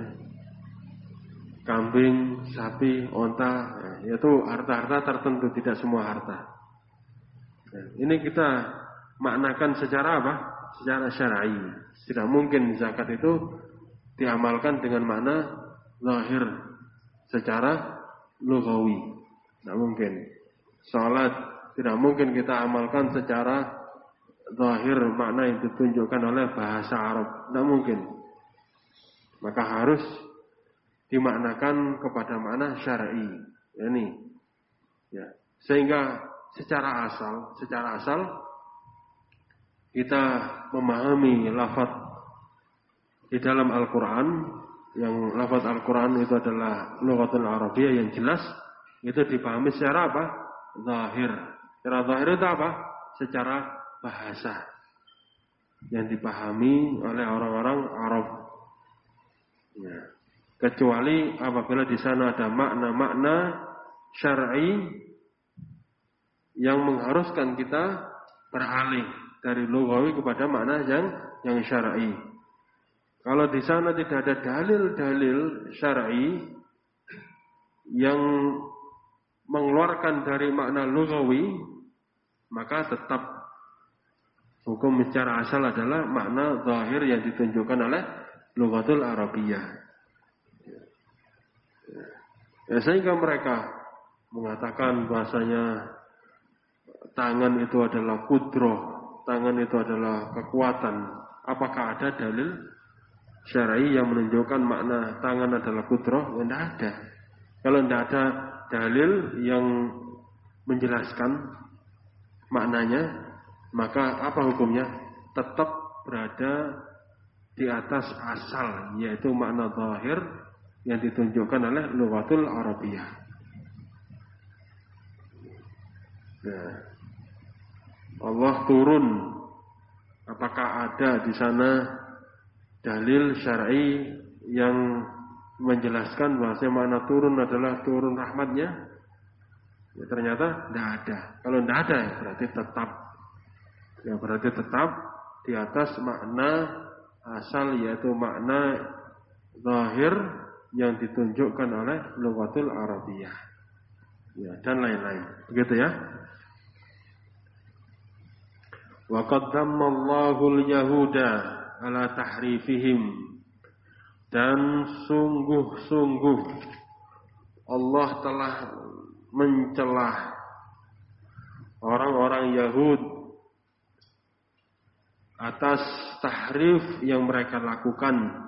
kambing, sapi, onta, ya, yaitu harta-harta tertentu, tidak semua harta. Ya, ini kita maknakan secara apa? Secara syar'i. Tidak mungkin zakat itu diamalkan dengan makna zahir secara lughawi. Tidak mungkin. Salat tidak mungkin kita amalkan secara zahir, makna yang ditunjukkan oleh bahasa Arab. Tidak mungkin. Maka harus dimaknakan kepada makna syar'i. Ini. Ya. Sehingga secara asal kita memahami lafaz di dalam Al-Quran, yang lafaz Al-Quran itu adalah lughatul Arabiyyah yang jelas, itu dipahami secara apa? Zahir. Secara zahir itu apa? Secara bahasa yang dipahami oleh orang-orang Arab. Ya. Kecuali apabila di sana ada makna-makna syar'i yang mengharuskan kita beralih dari lughawi kepada makna yang syar'i. Kalau di sana tidak ada dalil-dalil syar'i yang mengeluarkan dari makna lughawi, maka tetap hukum secara asal adalah makna zahir yang ditunjukkan oleh lughatul Arabiyyah. Ya, sehingga mereka mengatakan bahasanya tangan itu adalah qudrah, tangan itu adalah kekuatan. Apakah ada dalil syar'i yang menunjukkan makna tangan adalah qudrah? Ya, tidak ada. Kalau tidak ada dalil yang menjelaskan maknanya, maka apa hukumnya? Tetap berada di atas asal, yaitu makna zahir yang ditunjukkan oleh lughatul Arabiyyah. Nah, Allah turun. Apakah ada di sana dalil syar'i yang menjelaskan bahwa makna turun adalah turun rahmatnya? Ya, ternyata tidak ada. Kalau tidak ada, berarti tetap Ya, berarti tetap di atas makna asal, yaitu makna zahir yang ditunjukkan oleh lughatul Arabiyah. Ya, dan lain-lain. Begitu ya. Wa qaddammallahu al-yahuda ala tahrifihim. Dan sungguh-sungguh Allah telah mencelah orang-orang Yahud atas tahrif yang mereka lakukan.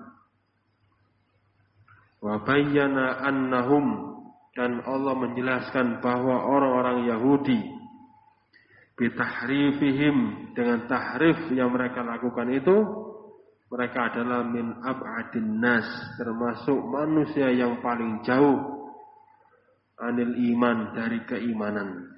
Wa bayyana annahum, dan Allah menjelaskan bahwa orang-orang Yahudi bitahrifihim, dengan tahrif yang mereka lakukan itu, mereka adalah min ab'adin nas, termasuk manusia yang paling jauh anil iman, dari keimanan.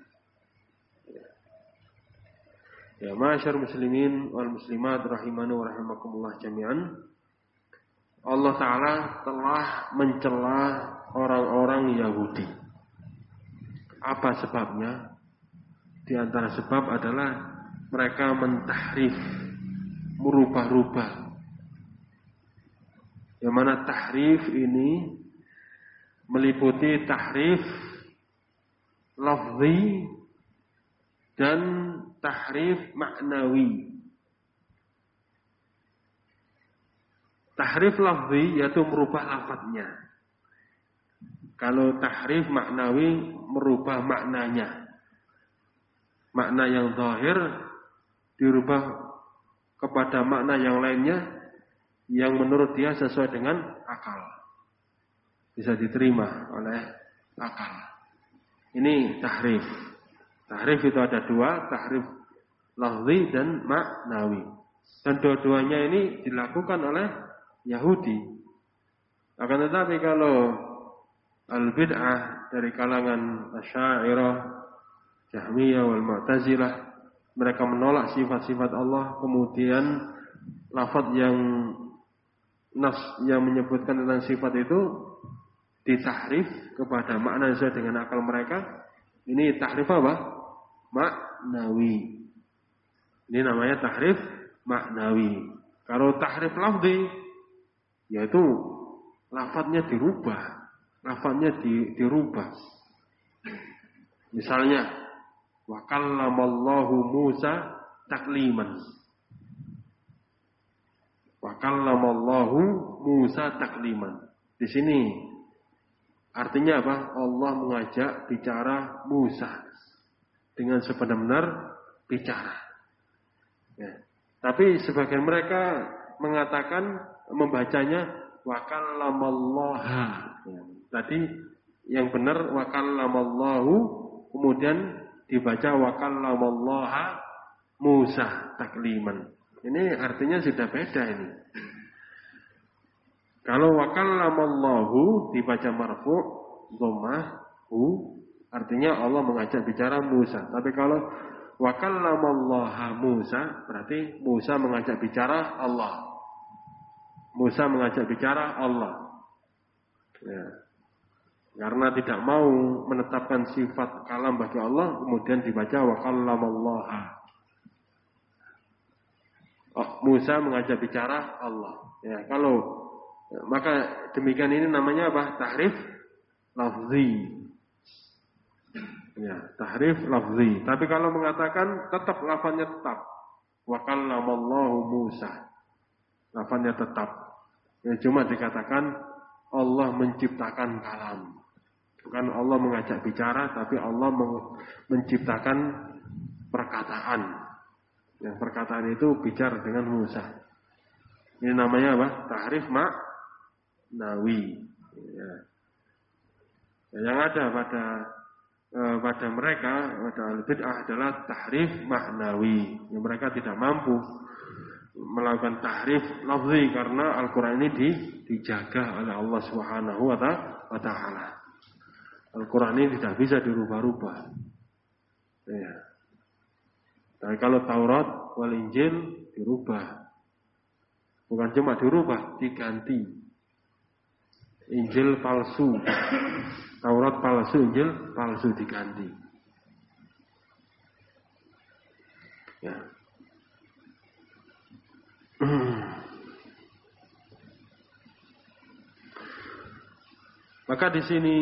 Ya, ma'asyar muslimin wal muslimat rahimani wa rahimakumullah jami'an. Allah Ta'ala telah mencela orang-orang Yahudi. Apa sebabnya? Di antara sebab adalah mereka mentahrif, merubah-rubah. Yang mana tahrif ini meliputi tahrif lafzi dan tahrif maknawi. Tahrif lafzi yaitu merubah lafadznya. Kalau tahrif maknawi merubah maknanya. Makna yang zahir dirubah kepada makna yang lainnya yang menurut dia sesuai dengan akal, bisa diterima oleh akal. Ini tahrif. Tahrif itu ada dua, tahrif lafzi dan maknawi. Dan dua-duanya ini dilakukan oleh Yahudi. Akan tetapi kalau al-bid'ah dari kalangan Asy'ariyah, Jahmiyah wal Mu'tazilah, mereka menolak sifat-sifat Allah, kemudian lafaz yang nas yang menyebutkan tentang sifat itu ditahrif kepada makna sesuai dengan akal mereka. Ini tahrif apa? Maknawi. Ini namanya tahrif maknawi. Kalau tahrif lafzi, yaitu lafadznya dirubah, lafadznya dirubah. Misalnya, wa kallamallahu Musa takliman. Wa kallamallahu Musa takliman. Di sini artinya apa? Allah mengajak bicara Musa dengan sebenar-benar bicara. Ya. Tapi sebagian mereka mengatakan, membacanya wa kallamallaha. Ya. Tadi yang benar wa kallamallahu, kemudian dibaca wa kallamallaha Musa takliman. Ini artinya sudah beda ini. Kalau wa kallamallahu dibaca marfu' dhammah hu, artinya Allah mengajak bicara Musa. Tapi kalau wa kallamallaha Musa, berarti Musa mengajak bicara Allah. Musa mengajak bicara Allah. Ya. Karena tidak mau menetapkan sifat kalam bagi Allah, kemudian dibaca wa kallamallaha. Musa mengajak bicara Allah. Ya, kalau maka demikian ini namanya apa? Tahrif lafzi. Ya, tahrif lafzi. Tapi kalau mengatakan tetap lafaznya tetap wa kallamallahu Musa. Lafaznya tetap. Ya, cuma dikatakan Allah menciptakan kalam. Bukan Allah mengajak bicara, tapi Allah menciptakan perkataan. Yang perkataan itu bicara dengan Musa. Ini namanya apa? Tahrif maknawi. Ya. Yang ada pada mereka, pada al-bid'ah adalah tahrif maknawi. Yang mereka tidak mampu melakukan tahrif lafzi karena Al-Quran ini dijaga oleh Allah Subhanahu wa Ta'ala. Al-Quran ini tidak bisa dirubah-rubah. Ya. Tapi kalau Taurat wal Injil dirubah. Bukan cuma dirubah, diganti. Injil palsu. Taurat palsu, Injil palsu diganti. Ya. Maka di sini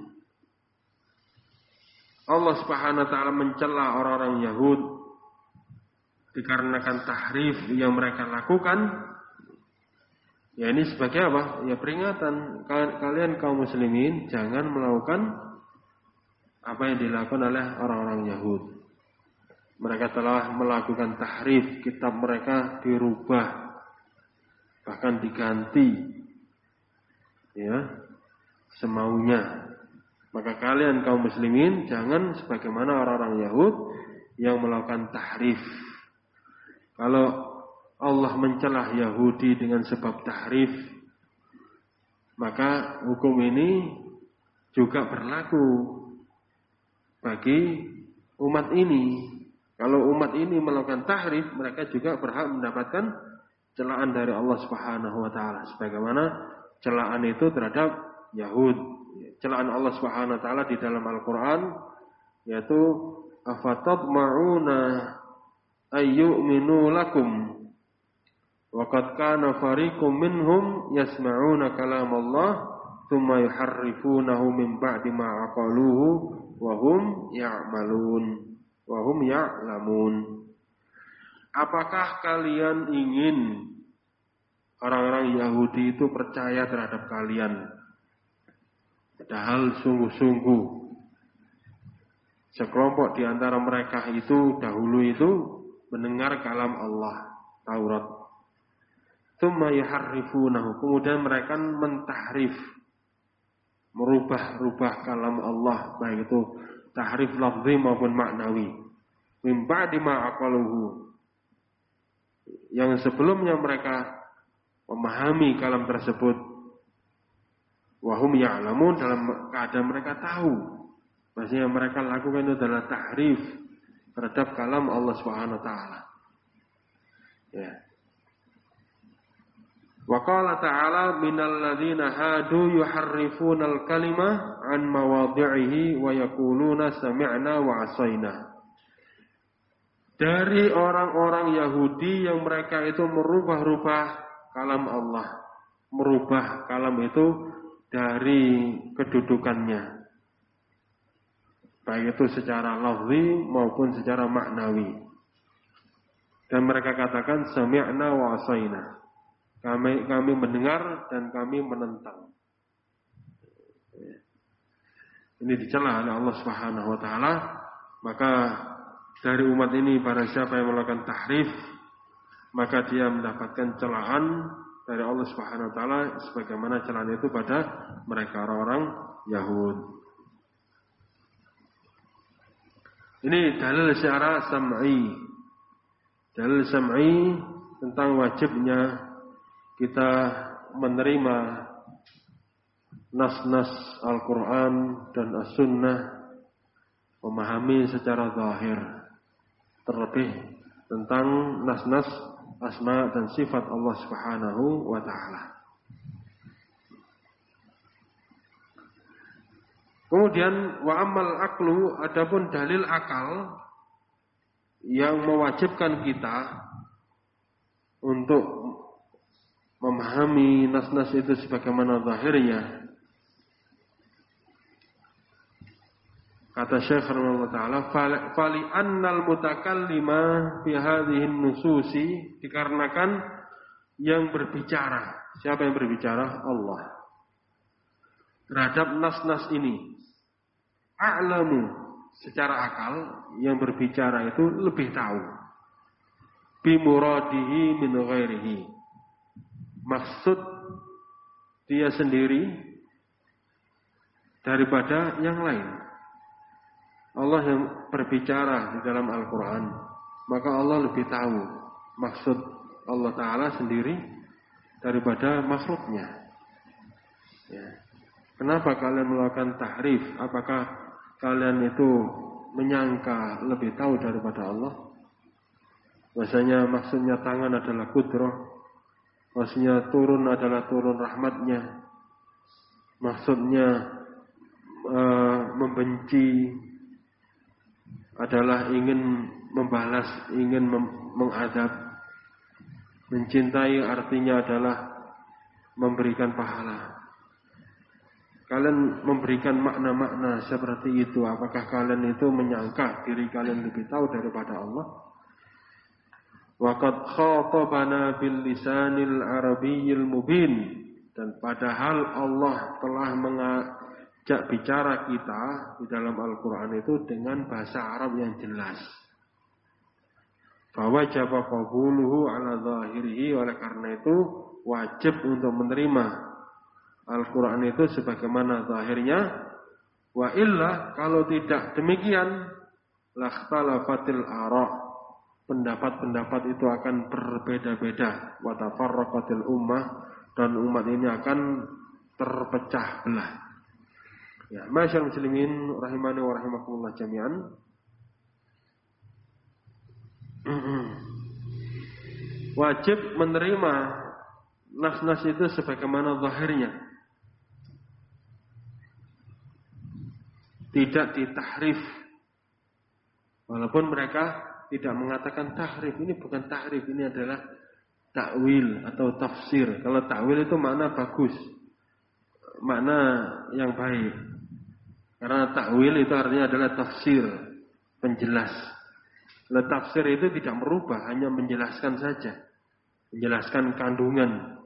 Allah Subhanahu wa taala mencela orang-orang Yahud dikarenakan tahrif yang mereka lakukan. Ya ini sebagai apa? Ya peringatan kalian kaum muslimin jangan melakukan apa yang dilakukan oleh orang-orang Yahud. Mereka telah melakukan tahrif, kitab mereka dirubah, bahkan diganti, ya semaunya. Maka kalian kaum muslimin jangan sebagaimana orang-orang Yahud yang melakukan tahrif. Kalau Allah mencelah Yahudi dengan sebab tahrif, maka hukum ini juga berlaku bagi umat ini. Kalau umat ini melakukan tahrif, mereka juga berhak mendapatkan celaan dari Allah Subhanahu wa taala sebagaimana celaan itu terhadap Yahud. Celaan Allah Subhanahu wa taala di dalam Al-Qur'an yaitu afatatma'una ayyuminu lakum wa qad kana fariqum minhum yasma'una kalam Allah thumma yuharrifunahu min ba'di ma aqaluhu wa hum ya'lamun. Apakah kalian ingin orang-orang Yahudi itu percaya terhadap kalian? Padahal sungguh-sungguh sekelompok di antara mereka itu dahulu itu mendengar kalam Allah, Taurat. Tsumma yuharrifunahu, kemudian mereka mentahrif, merubah-rubah kalam Allah, baik itu tahrif lafzi maupun maknawi. Min ba'di ma aqaluhu, yang sebelumnya mereka memahami kalam tersebut, wahum ya'lamun, dalam keadaan mereka tahu maksudnya mereka lakukan itu adalah tahrif terhadap kalam Allah Subhanahu wa taala. Ya. Wa qala ta'ala minal ladzina hadu yuharrifunal kalima an mawadhi'ihi wa yaquluna sami'na wa 'asaina. Dari orang-orang Yahudi yang mereka itu merubah-rubah kalam Allah, merubah kalam itu dari kedudukannya, baik itu secara lafzi maupun secara maknawi. Dan mereka katakan sami'na wa 'asaina. Kami mendengar dan kami menentang. Ini dicela oleh Allah Subhanahu wa taala. Maka dari umat ini barang siapa yang melakukan tahrif, maka dia mendapatkan celaan dari Allah Subhanahu wa taala sebagaimana celaan itu pada mereka orang-orang Yahud. Ini dalil secara sam'i. Dalil sam'i tentang wajibnya kita menerima nas-nas Al-Quran dan As-Sunnah, memahami secara zahir, terlebih tentang nas-nas asma dan sifat Allah Subhanahu wa ta'ala. Kemudian wa ammal aqlu, adapun dalil akal yang mewajibkan kita untuk memahami nas-nas itu sebagaimana zahirnya. Kata Syekh rahimahullah taala, fali annal mutakallima fi hadhihi nususi, dikarenakan yang berbicara, siapa yang berbicara? Allah. Terhadap nas-nas ini, a'lamu, secara akal yang berbicara itu lebih tahu, bi muradihi min ghairihi, maksud dia sendiri daripada yang lain. Allah yang berbicara di dalam Al-Quran, maka Allah lebih tahu maksud Allah Ta'ala sendiri daripada makhluknya. Ya. Kenapa kalian melakukan tahrif? Apakah kalian itu menyangka lebih tahu daripada Allah? Bahasanya maksudnya tangan adalah kudrah, maksudnya turun adalah turun rahmatnya, maksudnya membenci adalah ingin membalas, ingin mengadab. Mencintai artinya adalah memberikan pahala. Kalian memberikan makna-makna seperti itu. Apakah kalian itu menyangka diri kalian lebih tahu daripada Allah? Waqad khatabana bil lisanil arabiyyil mubin. Dan padahal Allah telah mengajak bicara kita di dalam Al-Quran itu dengan bahasa Arab yang jelas. Fawajaba qabuluhu ala zahirihi. Oleh karena itu wajib untuk menerima Al-Quran itu sebagaimana zahirnya. Wa illa, kalau tidak demikian, lakhtalafatil ara', pendapat-pendapat itu akan berbeda-beda. Wa tafarraqatil ummah, dan umat ini akan terpecah belah. Ya, masyaallah muslimin rahimani wa rahimakumullah jami'an. Wajib menerima nas-nas itu sebagaimana zahirnya. Tidak ditahrif. Walaupun mereka tidak mengatakan tahrif. Ini bukan tahrif, ini adalah takwil atau tafsir. Kalau takwil itu makna bagus, makna yang baik. Karena takwil itu artinya adalah tafsir, penjelas. Kalau tafsir itu tidak merubah, hanya menjelaskan saja. Menjelaskan kandungan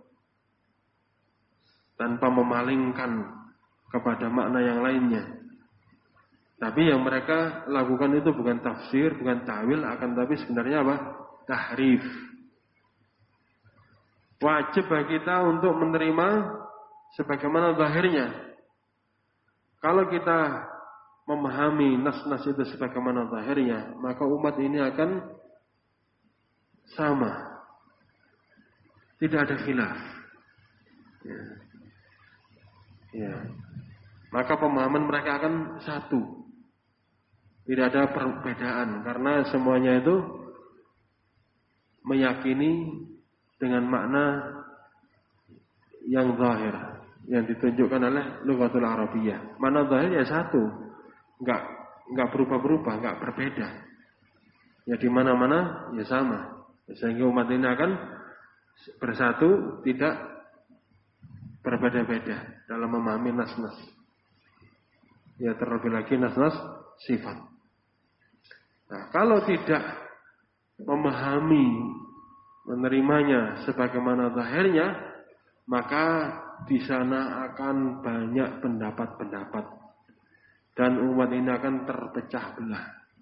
tanpa memalingkan kepada makna yang lainnya. Tapi yang mereka lakukan itu bukan tafsir, bukan ta'wil, akan tapi sebenarnya apa? Tahrif. Wajib bagi kita untuk menerima sebagaimana zahirnya. Kalau kita memahami nas-nas itu sebagaimana zahirnya, maka umat ini akan sama. Tidak ada khilaf. Ya. Maka pemahaman mereka akan satu. Tidak ada perbedaan karena semuanya itu meyakini dengan makna yang zahir yang ditunjukkan oleh Lughatul Arabiyyah. Makna zahir ya satu, enggak berubah-berubah, enggak berbeda. Ya di mana-mana ya sama. Sehingga umat ini akan bersatu, tidak berbeda-beda dalam memahami nas-nas. Ya terlebih lagi nas-nas sifat. Nah, kalau tidak memahami, menerimanya sebagaimana zahirnya, maka di sana akan banyak pendapat-pendapat dan umat ini akan terpecah belah.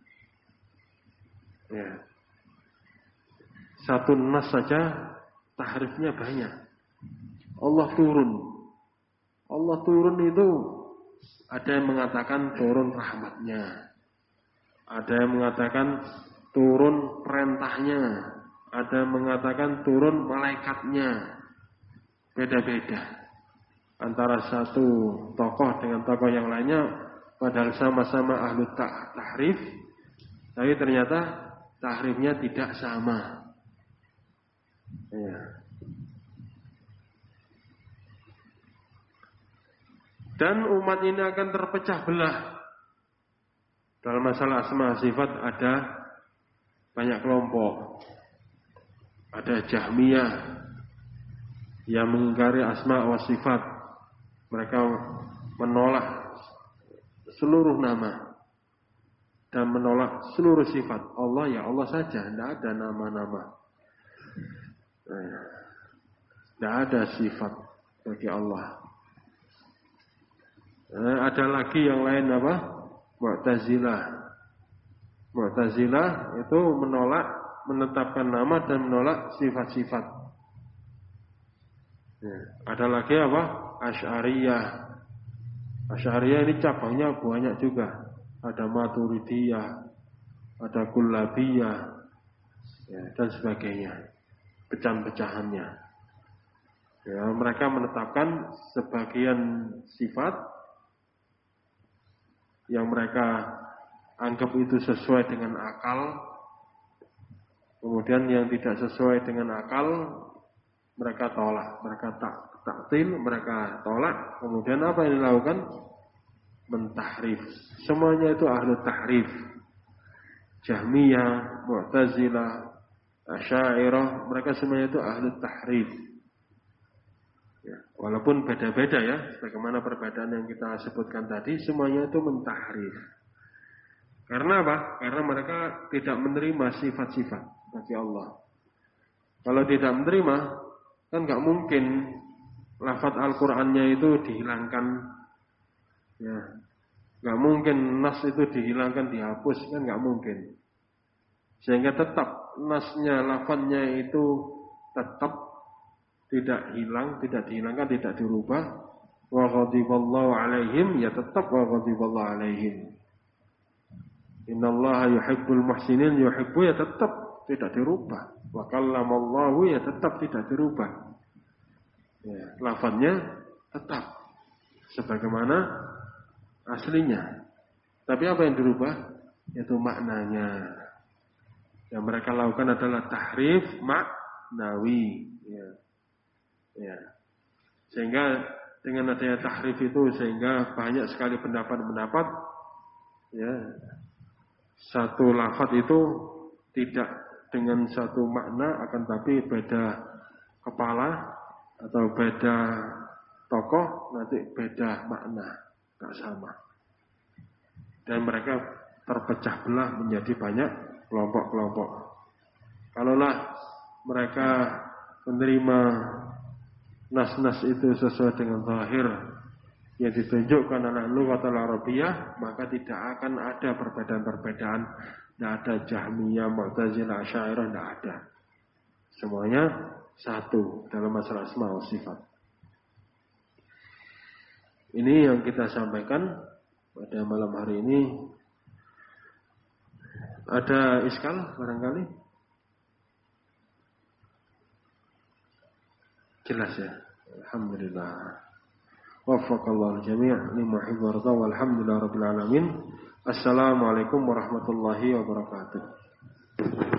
Ya. Satu nas saja tahrifnya banyak. Allah turun itu ada yang mengatakan turun rahmatnya. Ada yang mengatakan turun perintahnya. Ada yang mengatakan turun malaikatnya. Beda-beda. Antara satu tokoh dengan tokoh yang lainnya. Padahal sama-sama ahlu tahrif. Tapi ternyata tahrifnya tidak sama. Ya. Dan umat ini akan terpecah belah. Dalam masalah asma sifat ada banyak kelompok. Ada Jahmiyah yang mengingkari asma wa sifat. Mereka menolak seluruh nama dan menolak seluruh sifat. Allah ya Allah saja, tidak ada nama-nama. Tidak ada sifat bagi Allah. Ada lagi yang lain apa? Mu'tazilah itu menolak menetapkan nama dan menolak sifat-sifat. Ada lagi apa? Asy'ariyah ini cabangnya banyak juga. Ada Maturidiyah, ada Kullabiyah, ya, dan sebagainya. Pecahan-pecahannya. Ya, mereka menetapkan sebagian sifat yang mereka anggap itu sesuai dengan akal. Kemudian yang tidak sesuai dengan akal mereka tolak, mereka taktil, mereka tolak. Kemudian apa yang dilakukan? Mentahrif. Semuanya itu ahlu tahrif. Jahmiyah, Mu'tazilah, Asy'ariyah, mereka semuanya itu ahli tahrif. Ya, walaupun beda-beda ya, bagaimana perbedaan yang kita sebutkan tadi, semuanya itu mentahrif. Karena apa? Karena mereka tidak menerima sifat-sifat bagi Allah. Kalau tidak menerima, kan nggak mungkin lafaz Al-Qur'annya itu dihilangkan. Ya, nggak mungkin nas itu dihilangkan, dihapus, kan nggak mungkin. Sehingga tetap nasnya, lafaznya itu tetap tidak hilang, tidak dihilangkan, tidak dirubah. Wa ghadiballahu alaihim, ya tetap wa ghadiballahu alaihim. Innallaha yuhibbul muhsinin, yuhibbu, ya tetap tidak dirubah. Wa kallamallahu, ya tetap tidak dirubah. Ya, lafaznya tetap sebagaimana aslinya. Tapi apa yang dirubah? Yaitu maknanya. Yang mereka lakukan adalah tahrif maknawi. Ya. Ya. Sehingga dengan adanya tahrif itu, sehingga banyak sekali pendapat-pendapat. Ya. Satu lafaz itu tidak dengan satu makna, akan tapi beda kepala atau beda tokoh, nanti beda makna, tak sama. Dan mereka terpecah belah menjadi banyak kelompok-kelompok. Kalaulah mereka menerima nas-nas itu sesuai dengan zahir yang ditunjukkan oleh Lughatul Arabiyah, maka tidak akan ada perbedaan-perbedaan. Tidak ada Jahmiyah, Mu'tazilah, Asy'ariyah, tidak ada. Semuanya satu dalam masalah asma wa sifat. Ini yang kita sampaikan pada malam hari ini. Ada iskal barangkali? Jelas ya. Alhamdulillah. Waffaqallahu jami' lima yuhibbu wa yarda, walhamdulillah rabbil alamin. Assalamualaikum warahmatullahi wabarakatuh.